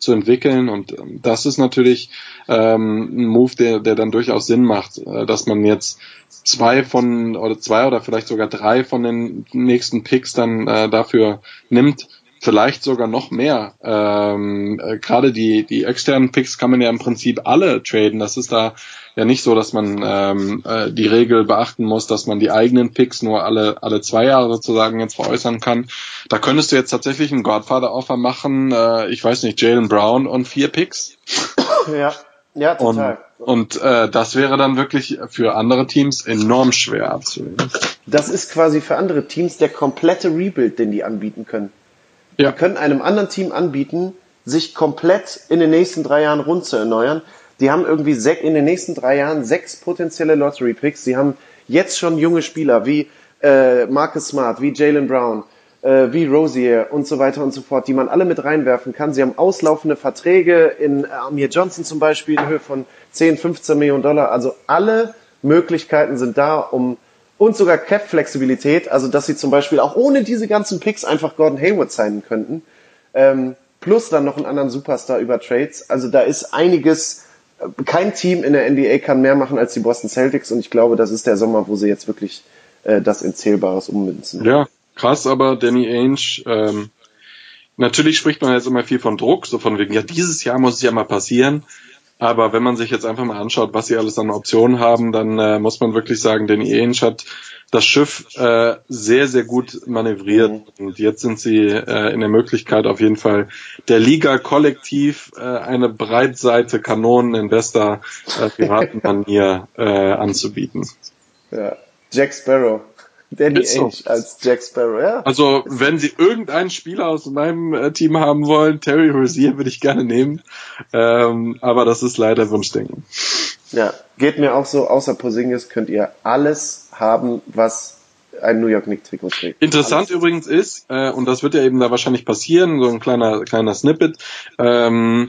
zu entwickeln und ähm, das ist natürlich ähm, ein Move, der, der dann durchaus Sinn macht, äh, dass man jetzt zwei von oder zwei oder vielleicht sogar drei von den nächsten Picks dann äh, dafür nimmt. Vielleicht sogar noch mehr. Ähm, äh, Gerade die die externen Picks kann man ja im Prinzip alle traden. Das ist da ja nicht so, dass man ähm, äh, die Regel beachten muss, dass man die eigenen Picks nur alle alle zwei Jahre sozusagen jetzt veräußern kann. Da könntest du jetzt tatsächlich einen Godfather-Offer machen. Äh, ich weiß nicht, Jaylen Brown und vier Picks. Ja, ja, total. Und, und äh, das wäre dann wirklich für andere Teams enorm schwer abzunehmen. Das ist quasi für andere Teams der komplette Rebuild, den die anbieten können. Ja. Die können einem anderen Team anbieten, sich komplett in den nächsten drei Jahren rund zu erneuern. Die haben irgendwie sech, in den nächsten drei Jahren sechs potenzielle Lottery-Picks. Die haben jetzt schon junge Spieler wie äh, Marcus Smart, wie Jaylen Brown, äh, wie Rozier und so weiter und so fort, die man alle mit reinwerfen kann. Sie haben auslaufende Verträge in Amir Johnson zum Beispiel in Höhe von zehn, fünfzehn Millionen Dollar. Also alle Möglichkeiten sind da, um und sogar Cap-Flexibilität, also dass sie zum Beispiel auch ohne diese ganzen Picks einfach Gordon Hayward signen könnten, ähm, plus dann noch einen anderen Superstar über Trades. Also da ist einiges, kein Team in der N B A kann mehr machen als die Boston Celtics und ich glaube, das ist der Sommer, wo sie jetzt wirklich äh, das in Zählbares ummünzen. Ja, krass, aber Danny Ainge, ähm, natürlich spricht man jetzt immer viel von Druck, so von wegen, ja, dieses Jahr muss es ja mal passieren. Aber wenn man sich jetzt einfach mal anschaut, was sie alles an Optionen haben, dann äh, muss man wirklich sagen, Danny Ainge hat das Schiff äh, sehr, sehr gut manövriert. Mhm. Und jetzt sind sie äh, in der Möglichkeit, auf jeden Fall der Liga kollektiv äh, eine Breitseite Kanonen in bester äh, Piratenmanier äh, anzubieten. Ja, Jack Sparrow. Danny Ainge so. Als Jack Sparrow, ja. Also, wenn Sie irgendeinen Spieler aus meinem äh, Team haben wollen, Terry Rozier würde ich gerne nehmen. Ähm, aber das ist leider Wunschdenken. Ja, geht mir auch so, außer Porzingis könnt ihr alles haben, was ein New York Knicks Trikot trägt. Interessant alles. Übrigens ist, äh, und das wird ja eben da wahrscheinlich passieren, so ein kleiner, kleiner Snippet, ähm,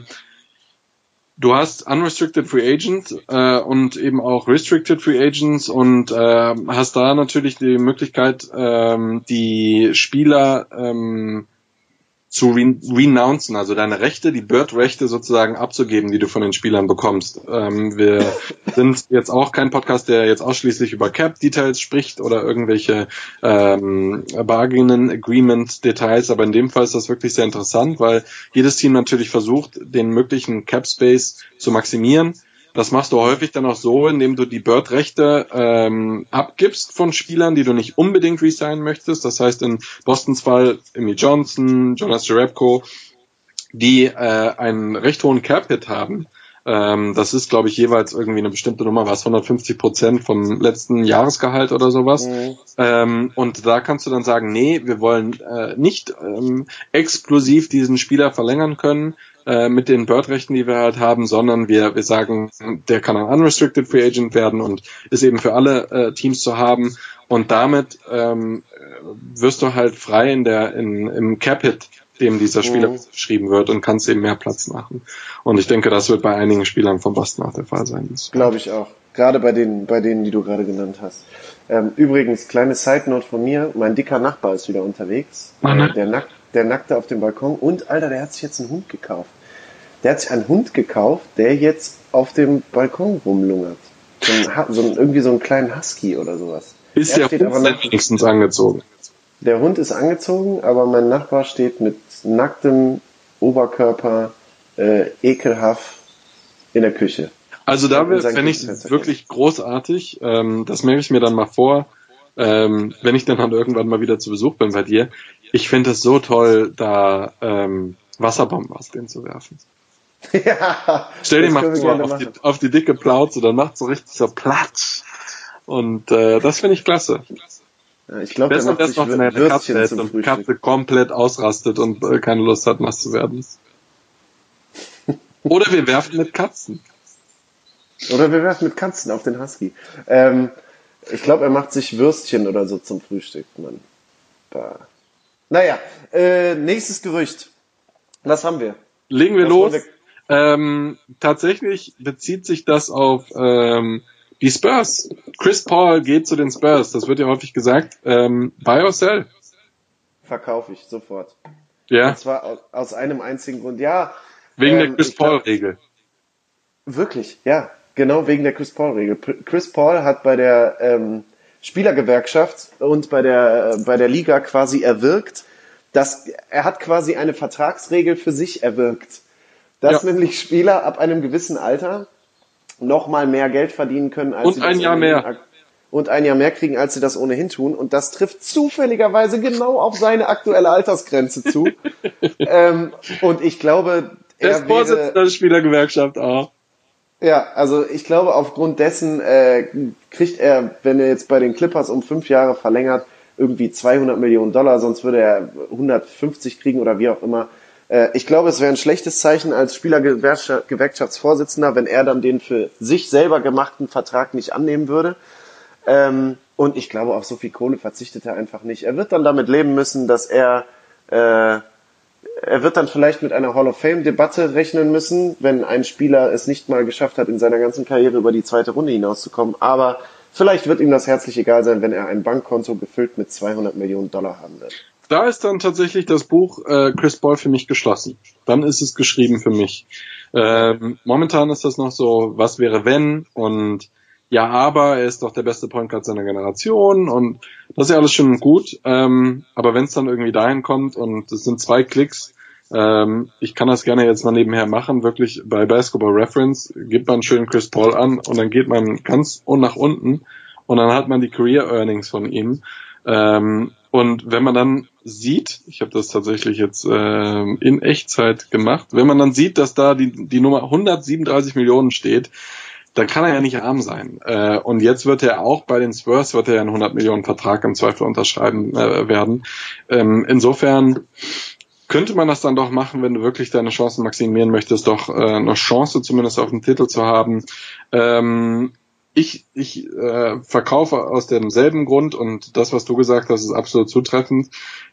du hast Unrestricted Free Agents äh, und eben auch Restricted Free Agents und äh, hast da natürlich die Möglichkeit, ähm, die Spieler ähm, zu re- renouncen, also deine Rechte, die Bird-Rechte sozusagen abzugeben, die du von den Spielern bekommst. Ähm, wir sind jetzt auch kein Podcast, der jetzt ausschließlich über Cap-Details spricht oder irgendwelche ähm, Bargaining-Agreement-Details, aber in dem Fall ist das wirklich sehr interessant, weil jedes Team natürlich versucht, den möglichen Cap-Space zu maximieren. Das machst du häufig dann auch so, indem du die Bird-Rechte ähm, abgibst von Spielern, die du nicht unbedingt resignen möchtest. Das heißt in Bostons Fall Emmy Johnson, Jonas Jerebko, die äh, einen recht hohen Cap-Hit haben. Ähm, das ist, glaube ich, jeweils irgendwie eine bestimmte Nummer, was hundertfünfzig Prozent vom letzten Jahresgehalt oder sowas. Mhm. Ähm, und da kannst du dann sagen, nee, wir wollen äh, nicht ähm, exklusiv diesen Spieler verlängern können, mit den Bird-Rechten, die wir halt haben, sondern wir wir sagen, der kann ein Unrestricted Free Agent werden und ist eben für alle äh, Teams zu haben und damit ähm, wirst du halt frei in der in im Cap-Hit, dem dieser Spieler mhm. beschrieben wird und kannst eben mehr Platz machen. Und ich denke, das wird bei einigen Spielern von Boston auch der Fall sein. Glaube ich auch. Gerade bei denen, bei denen, die du gerade genannt hast. Ähm, übrigens, kleine Side-Note von mir, mein dicker Nachbar ist wieder unterwegs. Äh, der nackt Der nackte auf dem Balkon und, Alter, der hat sich jetzt einen Hund gekauft. Der hat sich einen Hund gekauft, der jetzt auf dem Balkon rumlungert. So ein, so ein, irgendwie so einen kleinen Husky oder sowas. Ist der Hund wenigstens angezogen? Der Hund ist angezogen, aber mein Nachbar steht mit nacktem Oberkörper äh, ekelhaft in der Küche. Also da fände ich es wirklich großartig. Ähm, das merke ich mir dann mal vor, ähm, wenn ich dann halt irgendwann mal wieder zu Besuch bin bei dir. Ich finde es so toll, da ähm, Wasserbomben aus denen zu werfen. Ja, stell dir mal vor, auf die, auf die dicke Plauze, dann macht so richtig so Platsch. Und äh, das finde ich klasse. Ja, ich glaube, besser wäre es noch, wenn er eine Katze hätte und die Katze komplett ausrastet und äh, keine Lust hat, nass zu werden. Oder wir werfen mit Katzen. Oder wir werfen mit Katzen auf den Husky. Ähm, ich glaube, er macht sich Würstchen oder so zum Frühstück, Mann. Da. Naja, äh, nächstes Gerücht. Was haben wir? Legen wir Was los. Wir? Ähm, tatsächlich bezieht sich das auf ähm, die Spurs. Chris Paul geht zu den Spurs. Das wird ja häufig gesagt. Ähm, buy or sell? Verkaufe ich sofort. Ja. Und zwar aus, aus einem einzigen Grund. Ja, Wegen Ähm, der Chris ich glaub- Paul-Regel. Wirklich, ja, genau wegen der Chris Paul-Regel. P- Chris Paul hat bei der ähm, Spielergewerkschaft und bei der äh, bei der Liga quasi erwirkt, dass er hat quasi eine Vertragsregel für sich erwirkt, dass Ja. nämlich Spieler ab einem gewissen Alter noch mal mehr Geld verdienen können, als Und sie ein das Jahr ohnehin mehr. ak- und ein Jahr mehr kriegen, als sie das ohnehin tun. Und das trifft zufälligerweise genau auf seine aktuelle Altersgrenze zu. ähm, und ich glaube, Der er ist Vorsitzender wäre der Spielergewerkschaft auch. ja, also ich glaube, aufgrund dessen äh, kriegt er, wenn er jetzt bei den Clippers um fünf Jahre verlängert, irgendwie zweihundert Millionen Dollar, sonst würde er hundertfünfzig kriegen oder wie auch immer. Äh, ich glaube, es wäre ein schlechtes Zeichen als Spielergewerkschaftsvorsitzender, wenn er dann den für sich selber gemachten Vertrag nicht annehmen würde. Ähm, und ich glaube, auf so viel Kohle verzichtet er einfach nicht. Er wird dann damit leben müssen, dass er äh, er wird dann vielleicht mit einer Hall of Fame-Debatte rechnen müssen, wenn ein Spieler es nicht mal geschafft hat, in seiner ganzen Karriere über die zweite Runde hinauszukommen. Aber vielleicht wird ihm das herzlich egal sein, wenn er ein Bankkonto gefüllt mit zweihundert Millionen Dollar haben wird. Da ist dann tatsächlich das Buch äh, Chris Paul für mich geschlossen. Dann ist es geschrieben für mich. Ähm, momentan ist das noch so, was wäre wenn? Und ja, aber er ist doch der beste Point Guard seiner Generation und das ist ja alles schön und gut. Ähm, aber wenn es dann irgendwie dahin kommt und es sind zwei Klicks, ähm, ich kann das gerne jetzt mal nebenher machen, wirklich bei Basketball Reference, gibt man schön Chris Paul an und dann geht man ganz nach unten und dann hat man die Career Earnings von ihm. Ähm, und wenn man dann sieht, ich habe das tatsächlich jetzt ähm, in Echtzeit gemacht, wenn man dann sieht, dass da die, die Nummer hundertsiebenunddreißig Millionen steht, dann kann er ja nicht arm sein. Äh, und jetzt wird er auch bei den Spurs, wird er ja einen hundert Millionen Vertrag im Zweifel unterschreiben äh, werden. Ähm, insofern könnte man das dann doch machen, wenn du wirklich deine Chancen maximieren möchtest, doch äh, eine Chance zumindest auf den Titel zu haben. Ähm, ich ich äh, verkaufe aus demselben Grund und das, was du gesagt hast, ist absolut zutreffend.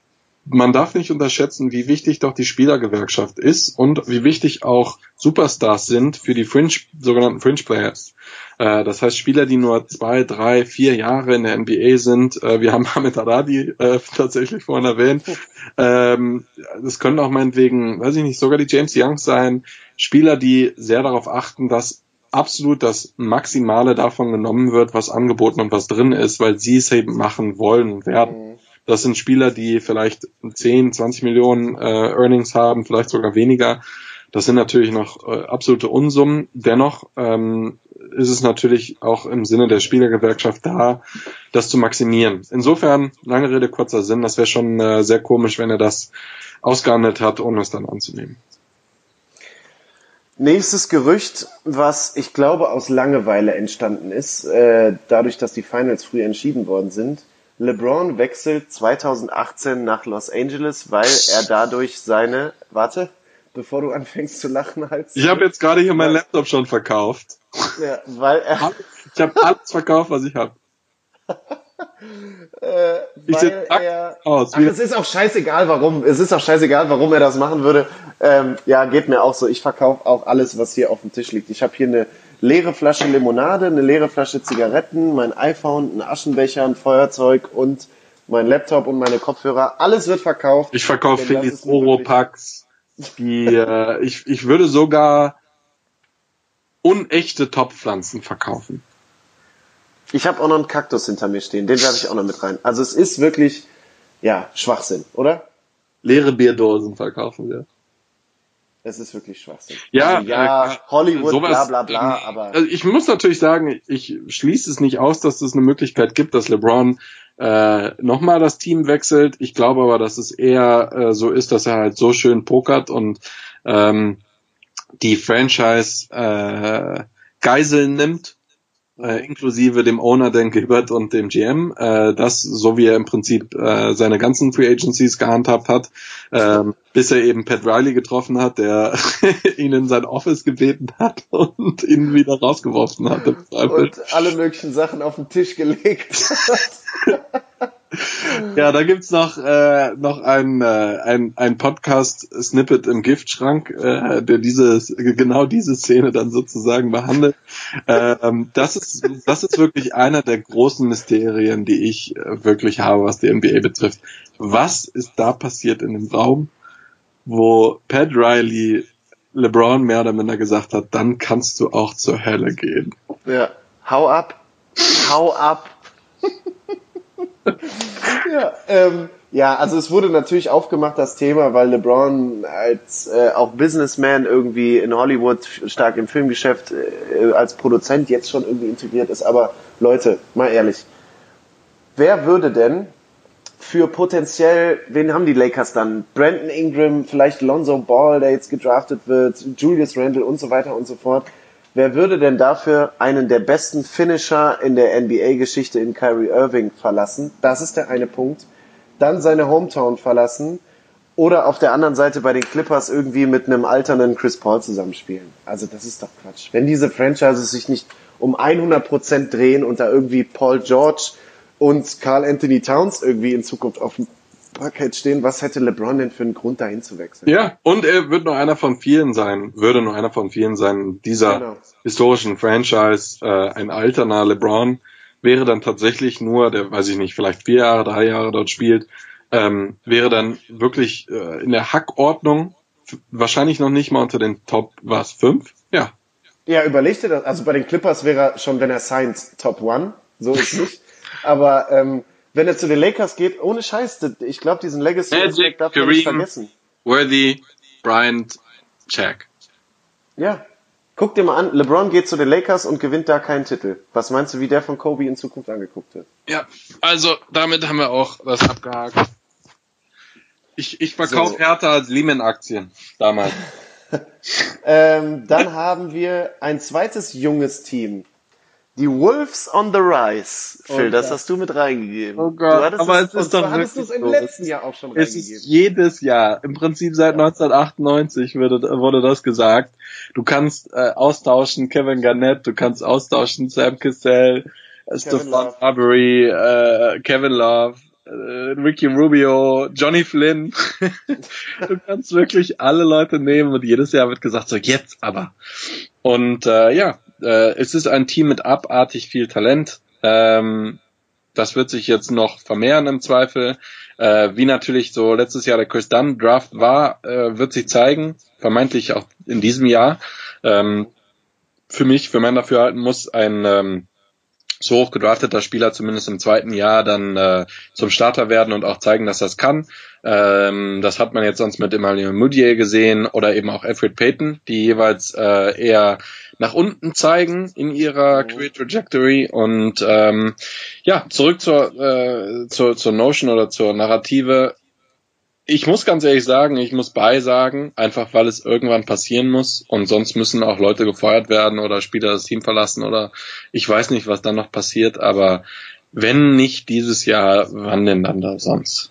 Man darf nicht unterschätzen, wie wichtig doch die Spielergewerkschaft ist und wie wichtig auch Superstars sind für die Fringe, sogenannten Fringe Players. Äh, das heißt, Spieler, die nur zwei, drei, vier Jahre in der N B A sind. Äh, wir haben Ahmed Aradi äh, tatsächlich vorhin erwähnt. Ähm, das können auch meinetwegen, weiß ich nicht, sogar die James Youngs sein. Spieler, die sehr darauf achten, dass absolut das Maximale davon genommen wird, was angeboten und was drin ist, weil sie es eben machen wollen und werden. Das sind Spieler, die vielleicht zehn, zwanzig Millionen äh, Earnings haben, vielleicht sogar weniger. Das sind natürlich noch äh, absolute Unsummen. Dennoch ähm, ist es natürlich auch im Sinne der Spielergewerkschaft da, das zu maximieren. Insofern, lange Rede, kurzer Sinn, das wäre schon äh, sehr komisch, wenn er das ausgehandelt hat, ohne es dann anzunehmen. Nächstes Gerücht, was ich glaube aus Langeweile entstanden ist, äh, dadurch, dass die Finals früh entschieden worden sind. LeBron wechselt zweitausendachtzehn nach Los Angeles, weil er dadurch seine, warte, bevor du anfängst zu lachen, halt. Ich habe jetzt gerade hier meinen Laptop schon verkauft. Ja, weil er, Ich habe alles verkauft, was ich habe. äh, Ich weil seh er, aus. ach, es ist auch scheißegal, warum, es ist auch scheißegal, warum er das machen würde. Ähm, ja, geht mir auch so. Ich verkaufe auch alles, was hier auf dem Tisch liegt. Ich habe hier eine leere Flasche Limonade, eine leere Flasche Zigaretten, mein iPhone, einen Aschenbecher, ein Feuerzeug und mein Laptop und meine Kopfhörer. Alles wird verkauft. Ich verkaufe Denn das Phillies ist mir wirklich- Oropax. Die, äh, ich, ich würde sogar unechte Topfpflanzen verkaufen. Ich habe auch noch einen Kaktus hinter mir stehen, den werfe ich auch noch mit rein. Also es ist wirklich, ja, Schwachsinn, oder? Leere Bierdosen verkaufen wir. Es ist wirklich Schwachsinn. Ja, also, ja, äh, Hollywood, sowas, bla bla bla, ähm, aber Also ich muss natürlich sagen, ich schließe es nicht aus, dass es eine Möglichkeit gibt, dass LeBron äh, nochmal das Team wechselt. Ich glaube aber, dass es eher äh, so ist, dass er halt so schön pokert und ähm, die Franchise äh, Geiseln nimmt, äh, inklusive dem Owner Dan Gilbert und dem G M, äh, das, so wie er im Prinzip äh, seine ganzen Free Agencies gehandhabt hat, ähm, bis er eben Pat Riley getroffen hat, der ihn in sein Office gebeten hat und ihn wieder rausgeworfen hat. Im Zweifel. und alle möglichen Sachen auf den Tisch gelegt. Ja, da gibt's noch äh, noch ein äh, ein ein Podcast Snippet im Giftschrank, äh, der diese genau diese Szene dann sozusagen behandelt. Ähm, das ist das ist wirklich einer der großen Mysterien, die ich äh, wirklich habe, was die N B A betrifft. Was ist da passiert in dem Raum, wo Pat Riley LeBron mehr oder minder gesagt hat, dann kannst du auch zur Hölle gehen. Ja, hau ab, hau ab. ja, ähm, ja, also es wurde natürlich aufgemacht, das Thema, weil LeBron als äh, auch Businessman irgendwie in Hollywood, stark im Filmgeschäft, äh, als Produzent jetzt schon irgendwie integriert ist. Aber Leute, mal ehrlich, wer würde denn für potenziell, wen haben die Lakers dann? Brandon Ingram, vielleicht Lonzo Ball, der jetzt gedraftet wird, Julius Randle und so weiter und so fort. Wer würde denn dafür einen der besten Finisher in der N B A-Geschichte in Kyrie Irving verlassen? Das ist der eine Punkt. Dann seine Hometown verlassen oder auf der anderen Seite bei den Clippers irgendwie mit einem alternden Chris Paul zusammenspielen. Also das ist doch Quatsch. Wenn diese Franchises sich nicht um hundert Prozent drehen und da irgendwie Paul George und Karl Anthony Towns irgendwie in Zukunft auf dem Parkett stehen, was hätte LeBron denn für einen Grund, dahin zu wechseln? Ja, und er wird nur einer von vielen sein, würde nur einer von vielen sein, dieser genau. historischen Franchise, äh, ein alterner LeBron wäre dann tatsächlich nur, der, weiß ich nicht, vielleicht vier Jahre, drei Jahre dort spielt, ähm, wäre dann wirklich äh, in der Hackordnung, wahrscheinlich noch nicht mal unter den Top, was, fünf? Ja. Ja, überleg dir das, also bei den Clippers wäre er schon, wenn er signed, Top One, so ist es nicht. Aber ähm, wenn er zu den Lakers geht, ohne Scheiß, ich glaube, diesen Legacy-Aspekt darf man nicht vergessen. Worthy, Bryant, Shaq. Ja, guck dir mal an, LeBron geht zu den Lakers und gewinnt da keinen Titel. Was meinst du, wie der von Kobe in Zukunft angeguckt wird? Ja, also damit haben wir auch das abgehakt. Ich, ich verkaufe so. härter als Lehman-Aktien damals. ähm, dann haben wir ein zweites junges Team. Die Wolves on the Rise. Phil, oh das hast du mit reingegeben. Oh Gott, aber es, es ist doch hattest du es im so. letzten Jahr auch schon es reingegeben. Ist jedes Jahr, im Prinzip seit neunzehnhundertachtundneunzig wurde, wurde das gesagt. Du kannst äh, austauschen Kevin Garnett, du kannst austauschen Sam Cassell, Stephon Marbury, äh, Kevin Love, äh, Ricky Rubio, Johnny Flynn. Du kannst wirklich alle Leute nehmen und jedes Jahr wird gesagt, so jetzt aber. Und äh, ja, äh, es ist ein Team mit abartig viel Talent. Ähm, das wird sich jetzt noch vermehren im Zweifel. Äh, wie natürlich so letztes Jahr der Chris Dunn Draft war, äh, wird sich zeigen. Vermeintlich auch in diesem Jahr. Ähm, für mich, für mein Dafürhalten muss ein ähm, so hoch gedrafteter Spieler zumindest im zweiten Jahr dann äh, zum Starter werden und auch zeigen, dass das kann. Ähm, das hat man jetzt sonst mit Emmanuel Mudiay gesehen oder eben auch Elfrid Payton, die jeweils äh, eher nach unten zeigen in ihrer Career Trajectory. Und ähm, ja, zurück zur, äh, zur, zur Notion oder zur Narrative. Ich muss ganz ehrlich sagen, ich muss beisagen, einfach weil es irgendwann passieren muss und sonst müssen auch Leute gefeuert werden oder Spieler das Team verlassen oder ich weiß nicht, was dann noch passiert, aber wenn nicht dieses Jahr, wann denn dann da sonst?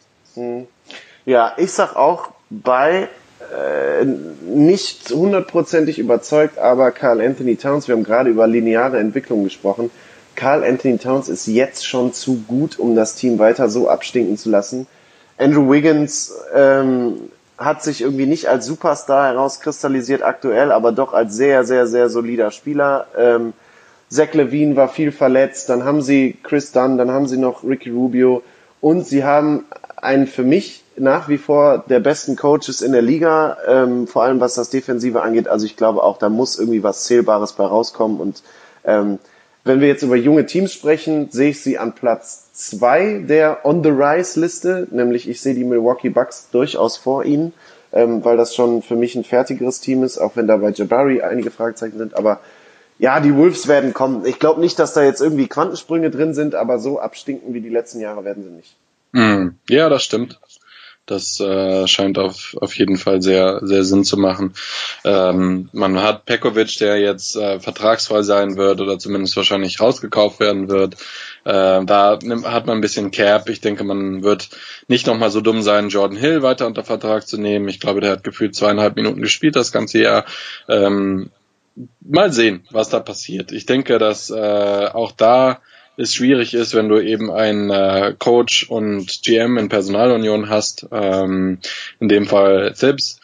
Ja, ich sag auch bei äh, nicht hundertprozentig überzeugt, aber Karl Anthony Towns, wir haben gerade über lineare Entwicklung gesprochen, Karl Anthony Towns ist jetzt schon zu gut, um das Team weiter so abstinken zu lassen. Andrew Wiggins ähm, hat sich irgendwie nicht als Superstar herauskristallisiert aktuell, aber doch als sehr, sehr, sehr solider Spieler. Ähm, Zach LaVine war viel verletzt, dann haben sie Chris Dunn, dann haben sie noch Ricky Rubio und sie haben einen für mich nach wie vor der besten Coaches in der Liga, ähm, vor allem was das Defensive angeht. Also ich glaube auch, da muss irgendwie was Zählbares bei rauskommen und ähm, wenn wir jetzt über junge Teams sprechen, sehe ich sie an Platz zwei der On-the-Rise-Liste, nämlich ich sehe die Milwaukee Bucks durchaus vor ihnen, ähm, weil das schon für mich ein fertigeres Team ist, auch wenn da bei Jabari einige Fragezeichen sind, aber ja, die Wolves werden kommen. Ich glaube nicht, dass da jetzt irgendwie Quantensprünge drin sind, aber so abstinken wie die letzten Jahre werden sie nicht. Mm, ja, das stimmt. Das äh, scheint auf auf jeden Fall sehr sehr Sinn zu machen. Ähm, man hat Pekovic, der jetzt äh, vertragsfrei sein wird oder zumindest wahrscheinlich rausgekauft werden wird. Äh, da nimmt, hat man ein bisschen Cap. Ich denke, man wird nicht nochmal so dumm sein, Jordan Hill weiter unter Vertrag zu nehmen. Ich glaube, der hat gefühlt zweieinhalb Minuten gespielt das ganze Jahr. Ähm, mal sehen, was da passiert. Ich denke, dass äh, auch da es schwierig ist, wenn du eben einen äh, Coach und G M in Personalunion hast, ähm, in dem Fall selbst.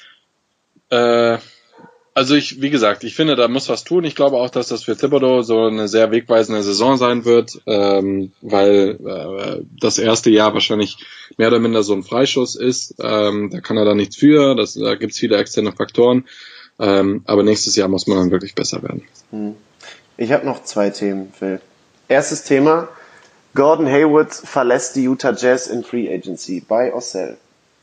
Äh, also ich, wie gesagt, ich finde, da muss was tun. Ich glaube auch, dass das für Thibodeau so eine sehr wegweisende Saison sein wird, ähm, weil äh, das erste Jahr wahrscheinlich mehr oder minder so ein Freischuss ist. Ähm, da kann er da nichts für, das, da gibt's viele externe Faktoren. Ähm, aber nächstes Jahr muss man dann wirklich besser werden. Ich habe noch zwei Themen, Phil. Erstes Thema, Gordon Hayward verlässt die Utah Jazz in Free Agency. Buy or sell?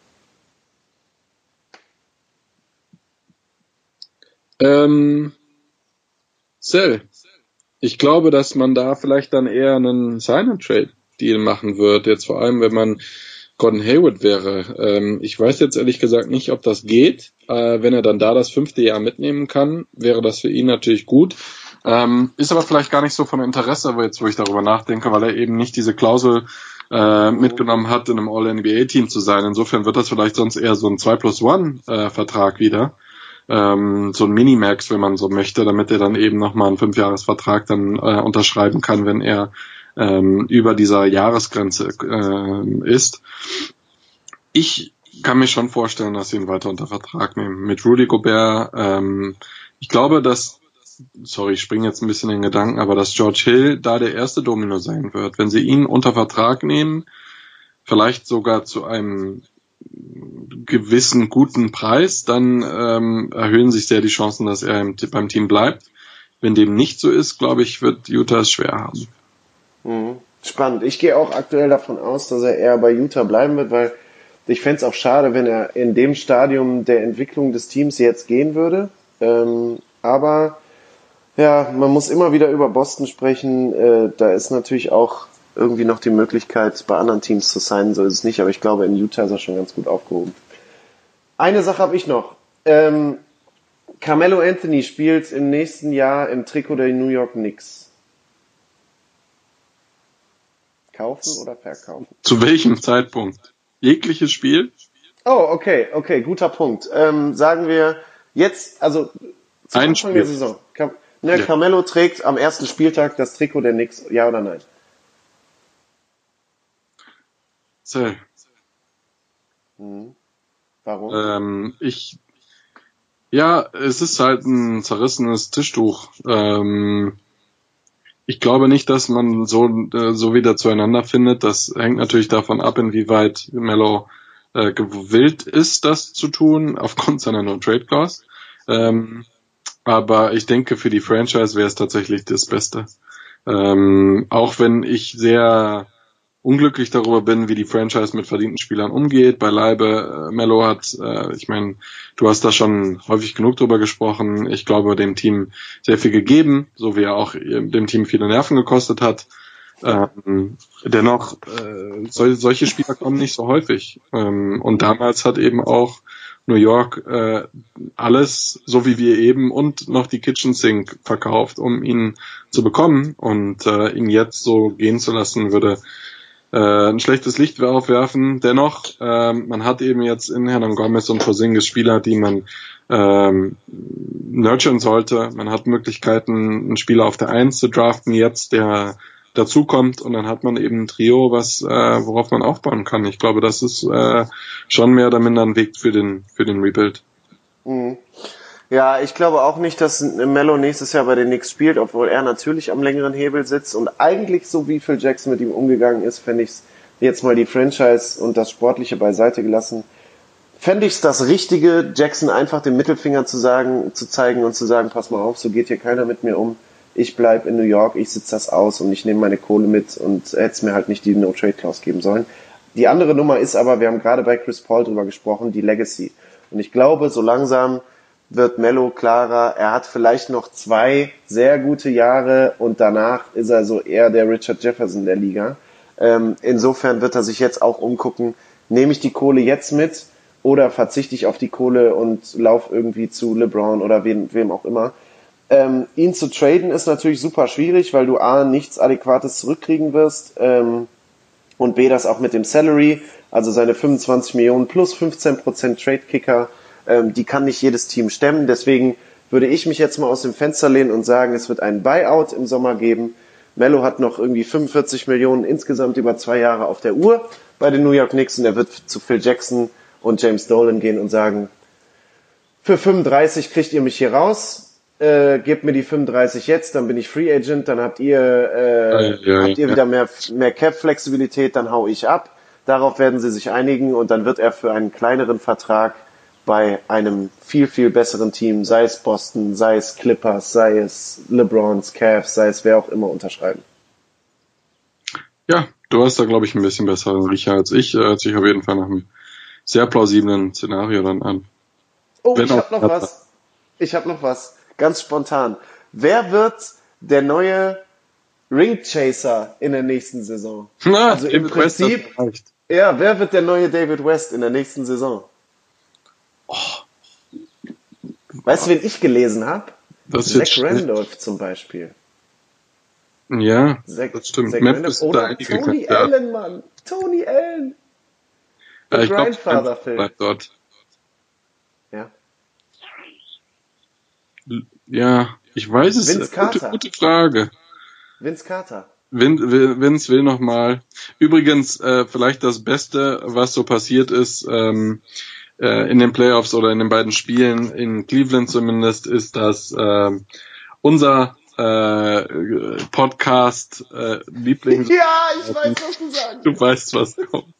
Ähm, Sell. Ich glaube, dass man da vielleicht dann eher einen Sign-and-Trade-Deal machen wird. Jetzt vor allem, wenn man Gordon Hayward wäre. Ähm, ich weiß jetzt ehrlich gesagt nicht, ob das geht. Äh, wenn er dann da das fünfte Jahr mitnehmen kann, wäre das für ihn natürlich gut. Ähm, ist aber vielleicht gar nicht so von Interesse, aber jetzt, wo ich darüber nachdenke, weil er eben nicht diese Klausel äh, mitgenommen hat, in einem All-N B A-Team zu sein. Insofern wird das vielleicht sonst eher so ein zwei plus eins äh, Vertrag wieder. Ähm, so ein Minimax, wenn man so möchte, damit er dann eben nochmal einen Fünfjahresvertrag dann äh, unterschreiben kann, wenn er ähm, über dieser Jahresgrenze äh, ist. Ich kann mir schon vorstellen, dass sie ihn weiter unter Vertrag nehmen. Mit Rudy Gobert, ähm, ich glaube, dass, sorry, ich springe jetzt ein bisschen in den Gedanken, aber dass George Hill da der erste Domino sein wird. Wenn sie ihn unter Vertrag nehmen, vielleicht sogar zu einem gewissen guten Preis, dann ähm, erhöhen sich sehr die Chancen, dass er im, beim Team bleibt. Wenn dem nicht so ist, glaube ich, wird Utah es schwer haben. Mhm. Spannend. Ich gehe auch aktuell davon aus, dass er eher bei Utah bleiben wird, weil ich fände es auch schade, wenn er in dem Stadium der Entwicklung des Teams jetzt gehen würde. Ähm, aber ja, man muss immer wieder über Boston sprechen. Äh, da ist natürlich auch irgendwie noch die Möglichkeit, bei anderen Teams zu sein, so ist es nicht, aber ich glaube, in Utah ist er schon ganz gut aufgehoben. Eine Sache habe ich noch. Ähm, Carmelo Anthony spielt im nächsten Jahr im Trikot der New York Knicks. Kaufen oder verkaufen? Zu welchem Zeitpunkt? Jegliches Spiel? Oh, okay, okay, guter Punkt. Ähm, sagen wir jetzt, also zum Ein Anfang Spiel. der Saison. Cam- ne, Ja. Carmelo trägt am ersten Spieltag das Trikot der Knicks, ja oder nein? Sell. Mhm. Warum? Ähm, ich, ja, es ist halt ein zerrissenes Tischtuch. Ähm, ich glaube nicht, dass man so, äh, so wieder zueinander findet. Das hängt natürlich davon ab, inwieweit Melo äh, gewillt ist, das zu tun, aufgrund seiner No-Trade-Clause. Ähm, aber ich denke, für die Franchise wäre es tatsächlich das Beste. Ähm, auch wenn ich sehr unglücklich darüber bin, wie die Franchise mit verdienten Spielern umgeht. Beileibe, äh, Melo hat, äh, ich meine, du hast da schon häufig genug drüber gesprochen. Ich glaube, dem Team sehr viel gegeben, so wie er auch dem Team viele Nerven gekostet hat. Ähm, dennoch, äh, sol- solche Spieler kommen nicht so häufig. Ähm, und damals hat eben auch New York äh, alles, so wie wir eben, und noch die Kitchen Sink verkauft, um ihn zu bekommen. Und äh, ihn jetzt so gehen zu lassen, würde äh, ein schlechtes Licht aufwerfen. Dennoch, ähm, man hat eben jetzt in Hernan Gomez und Porzingis Spieler, die man ähm, nurturen sollte. Man hat Möglichkeiten, einen Spieler auf der Eins zu draften jetzt, der dazukommt, und dann hat man eben ein Trio, was äh, worauf man aufbauen kann. Ich glaube, das ist äh, schon mehr oder minder ein Weg für den für den Rebuild. Mhm. Ja, ich glaube auch nicht, dass Melo nächstes Jahr bei den Knicks spielt, obwohl er natürlich am längeren Hebel sitzt und eigentlich, so wie Phil Jackson mit ihm umgegangen ist, fände ich es jetzt mal die Franchise und das Sportliche beiseite gelassen, fände ich es das Richtige, Jackson einfach den Mittelfinger zu sagen, zu zeigen und zu sagen, pass mal auf, so geht hier keiner mit mir um, ich bleib in New York, ich sitze das aus und ich nehme meine Kohle mit, und hätte es mir halt nicht die No-Trade-Clause geben sollen. Die andere Nummer ist aber, wir haben gerade bei Chris Paul drüber gesprochen, die Legacy. Und ich glaube, so langsam wird Melo klarer. Er hat vielleicht noch zwei sehr gute Jahre und danach ist er so eher der Richard Jefferson der Liga. Ähm, insofern wird er sich jetzt auch umgucken, nehme ich die Kohle jetzt mit oder verzichte ich auf die Kohle und laufe irgendwie zu LeBron oder wem, wem auch immer. Ähm, ihn zu traden ist natürlich super schwierig, weil du A, nichts Adäquates zurückkriegen wirst, ähm, und B, das auch mit dem Salary, also seine fünfundzwanzig Millionen plus fünfzehn Prozent Trade-Kicker, ähm, die kann nicht jedes Team stemmen. Deswegen würde ich mich jetzt mal aus dem Fenster lehnen und sagen, es wird einen Buyout im Sommer geben. Melo hat noch irgendwie fünfundvierzig Millionen insgesamt über zwei Jahre auf der Uhr bei den New York Knicks, und er wird zu Phil Jackson und James Dolan gehen und sagen, für fünfunddreißig kriegt ihr mich hier raus, äh, gebt mir die fünfunddreißig jetzt, dann bin ich Free Agent, dann habt ihr, äh, Ja, ja, habt ihr ja. wieder mehr, mehr Cap-Flexibilität, dann hau ich ab. Darauf werden sie sich einigen, und dann wird er für einen kleineren Vertrag bei einem viel, viel besseren Team, sei es Boston, sei es Clippers, sei es LeBrons, Cavs, sei es wer auch immer, unterschreiben. Ja, du hast da, glaube ich, ein bisschen besseren Riecher als ich. Hört sich auf jeden Fall nach einem sehr plausiblen Szenario dann an. Oh, Wenn ich habe noch was. Ich habe noch was. Ganz spontan. Wer wird der neue Ringchaser in der nächsten Saison? Na, also im David West Prinzip, hat recht. ja, wer wird der neue David West in der nächsten Saison? Oh, Weißt du, wen ich gelesen habe? das wird Zach schlecht. Randolph zum Beispiel. Ja, Zach, das stimmt. Zach Memphis Randolph da oder einige Tony Kandidaten. Allen, Mann. Tony Allen. Ja, Der ich glaube, Grindfather-Film. bleibt dort. Ja. Ja, ich weiß es. Vince Gute, Carter. gute Frage. Vince Carter. Vin, Vin, Vince will noch mal. Übrigens, äh, vielleicht das Beste, was so passiert ist ähm, äh, in den Playoffs oder in den beiden Spielen, in Cleveland zumindest, ist, dass äh, unser äh, Podcast äh, Lieblings... Ja, ich weiß, was du sagst. Du weißt, was kommt.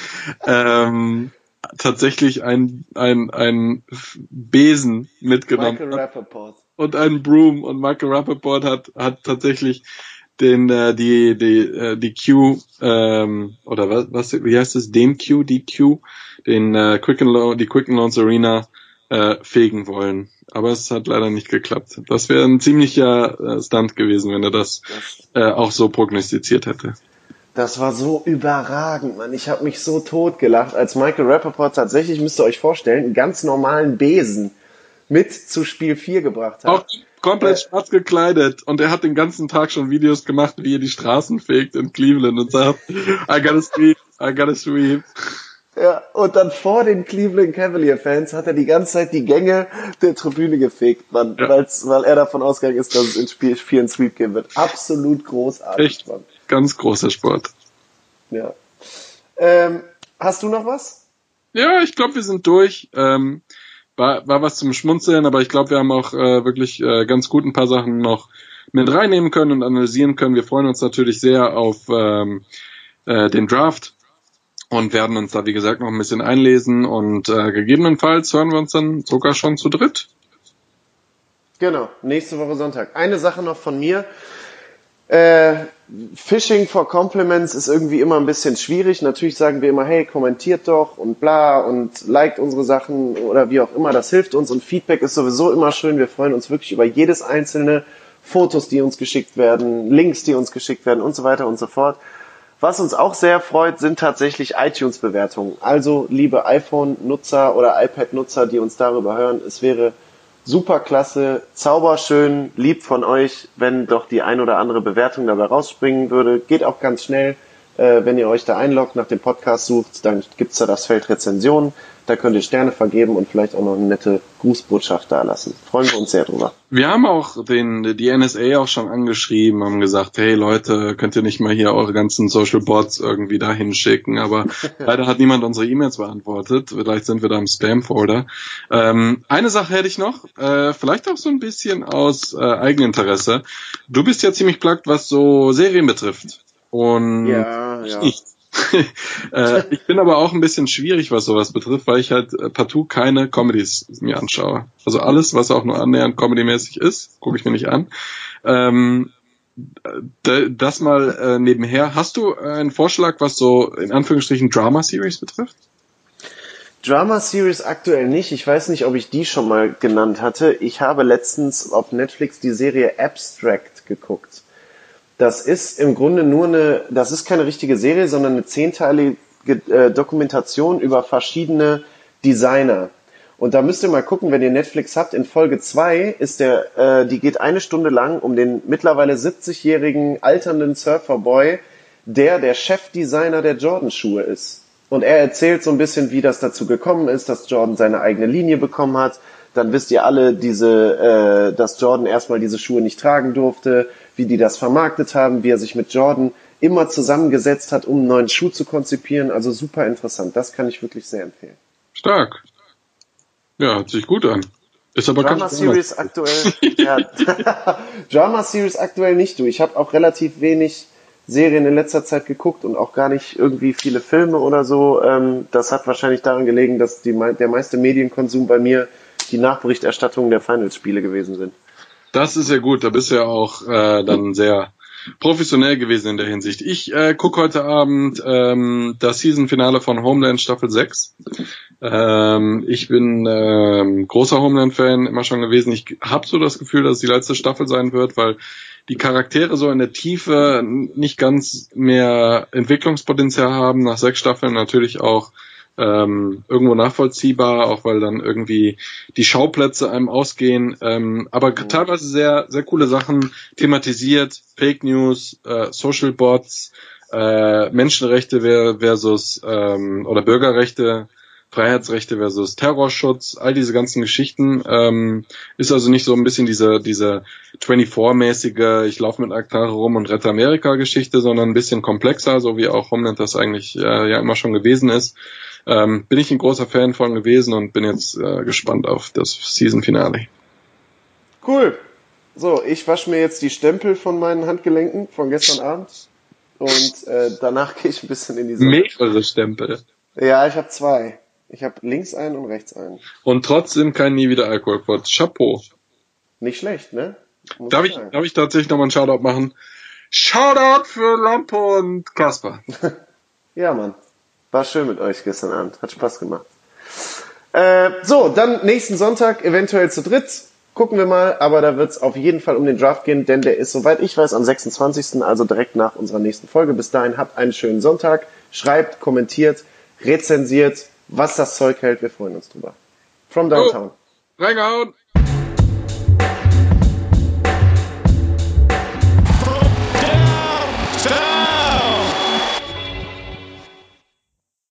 ähm, tatsächlich ein, ein, ein Besen mitgenommen Michael hat Rappaport. und einen Broom, und Michael Rappaport hat, hat tatsächlich den, äh, die, die, äh, die Q, ähm, oder was, was, wie heißt es, den Q, die Q, den, äh, Quicken Loan, die Quicken Loans Arena, äh, fegen wollen. Aber es hat leider nicht geklappt. Das wäre ein ziemlicher äh, Stunt gewesen, wenn er das, äh, auch so prognostiziert hätte. Das war so überragend, Mann. Ich habe mich so tot gelacht, als Michael Rappaport tatsächlich, müsst ihr euch vorstellen, einen ganz normalen Besen mit zu Spiel vier gebracht hat. Auch komplett Äh, schwarz gekleidet, und er hat den ganzen Tag schon Videos gemacht, wie er die Straßen fegt in Cleveland und sagt, I gotta sweep, I gotta sweep. Ja, und dann vor den Cleveland Cavalier-Fans hat er die ganze Zeit die Gänge der Tribüne gefegt, Mann, Ja. weil's, weil er davon ausgegangen ist, dass es in Spiel vier einen Sweep geben wird. Absolut großartig, Echt Mann. ganz großer Sport. Ja. Ähm, hast du noch was? Ja, ich glaube, wir sind durch. Ähm, war, war was zum Schmunzeln, aber ich glaube, wir haben auch äh, wirklich äh, ganz gut ein paar Sachen noch mit reinnehmen können und analysieren können. Wir freuen uns natürlich sehr auf ähm, äh, den Draft und werden uns da, wie gesagt, noch ein bisschen einlesen, und äh, gegebenenfalls hören wir uns dann sogar schon zu dritt. Genau, nächste Woche Sonntag. Eine Sache noch von mir. Äh, Fishing for Compliments ist irgendwie immer ein bisschen schwierig. Natürlich sagen wir immer, hey, kommentiert doch und bla und liked unsere Sachen oder wie auch immer. Das hilft uns, und Feedback ist sowieso immer schön. Wir freuen uns wirklich über jedes einzelne, Fotos, die uns geschickt werden, Links, die uns geschickt werden und so weiter und so fort. Was uns auch sehr freut, sind tatsächlich iTunes-Bewertungen. Also, liebe iPhone-Nutzer oder iPad-Nutzer, die uns darüber hören, es wäre super klasse, zauberschön, lieb von euch, wenn doch die ein oder andere Bewertung dabei rausspringen würde. Geht auch ganz schnell, äh, wenn ihr euch da einloggt, nach dem Podcast sucht, dann gibt's da das Feld Rezensionen. Da könnt ihr Sterne vergeben und vielleicht auch noch eine nette Grußbotschaft da lassen. Freuen wir uns sehr drüber. Wir haben auch den, die N S A auch schon angeschrieben, haben gesagt, hey Leute, könnt ihr nicht mal hier eure ganzen Social Bots irgendwie da hinschicken, aber leider hat niemand unsere E-Mails beantwortet. Vielleicht sind wir da im Spam-Folder. Ähm, eine Sache hätte ich noch, äh, vielleicht auch so ein bisschen aus äh, Eigeninteresse. Du bist ja ziemlich plagt, was so Serien betrifft. Und Ja, ich ja. nicht. äh, ich bin aber auch ein bisschen schwierig, was sowas betrifft, weil ich halt äh, partout keine Comedies mir anschaue. Also alles, was auch nur annähernd comedymäßig ist, gucke ich mir nicht an. Ähm, d- das mal äh, nebenher. Hast du äh, einen Vorschlag, was so in Anführungsstrichen Drama-Series betrifft? Drama-Series aktuell nicht. Ich weiß nicht, ob ich die schon mal genannt hatte. Ich habe letztens auf Netflix die Serie Abstract geguckt. Das ist im Grunde nur eine, das ist keine richtige Serie, sondern eine zehnteilige äh, Dokumentation über verschiedene Designer. Und da müsst ihr mal gucken, wenn ihr Netflix habt, in Folge zwei ist der, äh, die geht eine Stunde lang um den mittlerweile siebzigjährigen alternden Surferboy, der der Chefdesigner der Jordan-Schuhe ist. Und er erzählt so ein bisschen, wie das dazu gekommen ist, dass Jordan seine eigene Linie bekommen hat. Dann wisst ihr alle, diese, äh, dass Jordan erstmal diese Schuhe nicht tragen durfte, wie die das vermarktet haben, wie er sich mit Jordan immer zusammengesetzt hat, um einen neuen Schuh zu konzipieren. Also super interessant. Das kann ich wirklich sehr empfehlen. Stark. Ja, hört sich gut an. Ist aber Drama kein Series aktuell, ja, Drama Series aktuell nicht, du. Ich habe auch relativ wenig Serien in letzter Zeit geguckt und auch gar nicht irgendwie viele Filme oder so. Ähm, das hat wahrscheinlich daran gelegen, dass die, der meiste Medienkonsum bei mir die Nachberichterstattung der Finals-Spiele gewesen sind. Das ist ja gut, da bist du ja auch äh, dann sehr professionell gewesen in der Hinsicht. Ich äh, gucke heute Abend ähm, das Season-Finale von Homeland Staffel sechs. Ähm, ich bin ähm, großer Homeland-Fan immer schon gewesen. Ich habe so das Gefühl, dass es die letzte Staffel sein wird, weil die Charaktere so in der Tiefe nicht ganz mehr Entwicklungspotenzial haben. Nach sechs Staffeln natürlich auch ähm, irgendwo nachvollziehbar, auch weil dann irgendwie die Schauplätze einem ausgehen. Ähm, aber mhm. teilweise sehr, sehr coole Sachen thematisiert. Fake News, äh, Social Bots, äh, Menschenrechte versus ähm, oder Bürgerrechte, Freiheitsrechte versus Terrorschutz, all diese ganzen Geschichten. Ähm, ist also nicht so ein bisschen diese diese vierundzwanzig-mäßige, ich laufe mit Aktare rum und rette Amerika-Geschichte, sondern ein bisschen komplexer, so wie auch Homeland das eigentlich äh, ja immer schon gewesen ist. Ähm, bin ich ein großer Fan von gewesen und bin jetzt äh, gespannt auf das Season-Finale. Cool. So, ich wasche mir jetzt die Stempel von meinen Handgelenken von gestern Abend und äh, danach gehe ich ein bisschen in die Sonne. Mehrere Stempel. Ja, ich habe zwei. Ich habe links einen und rechts einen. Und trotzdem kein nie wieder Alkoholquad. Chapeau. Nicht schlecht, ne? Muss darf ich, sagen. darf ich tatsächlich nochmal einen Shoutout machen? Shoutout für Lampe und Kasper. Ja, Mann. War schön mit euch gestern Abend. Hat Spaß gemacht. Äh, so, dann nächsten Sonntag eventuell zu dritt. Gucken wir mal. Aber da wird es auf jeden Fall um den Draft gehen, denn der ist, soweit ich weiß, am sechsundzwanzigsten Also direkt nach unserer nächsten Folge. Bis dahin habt einen schönen Sonntag. Schreibt, kommentiert, rezensiert, was das Zeug hält. Wir freuen uns drüber. From Downtown. Oh, reingehauen.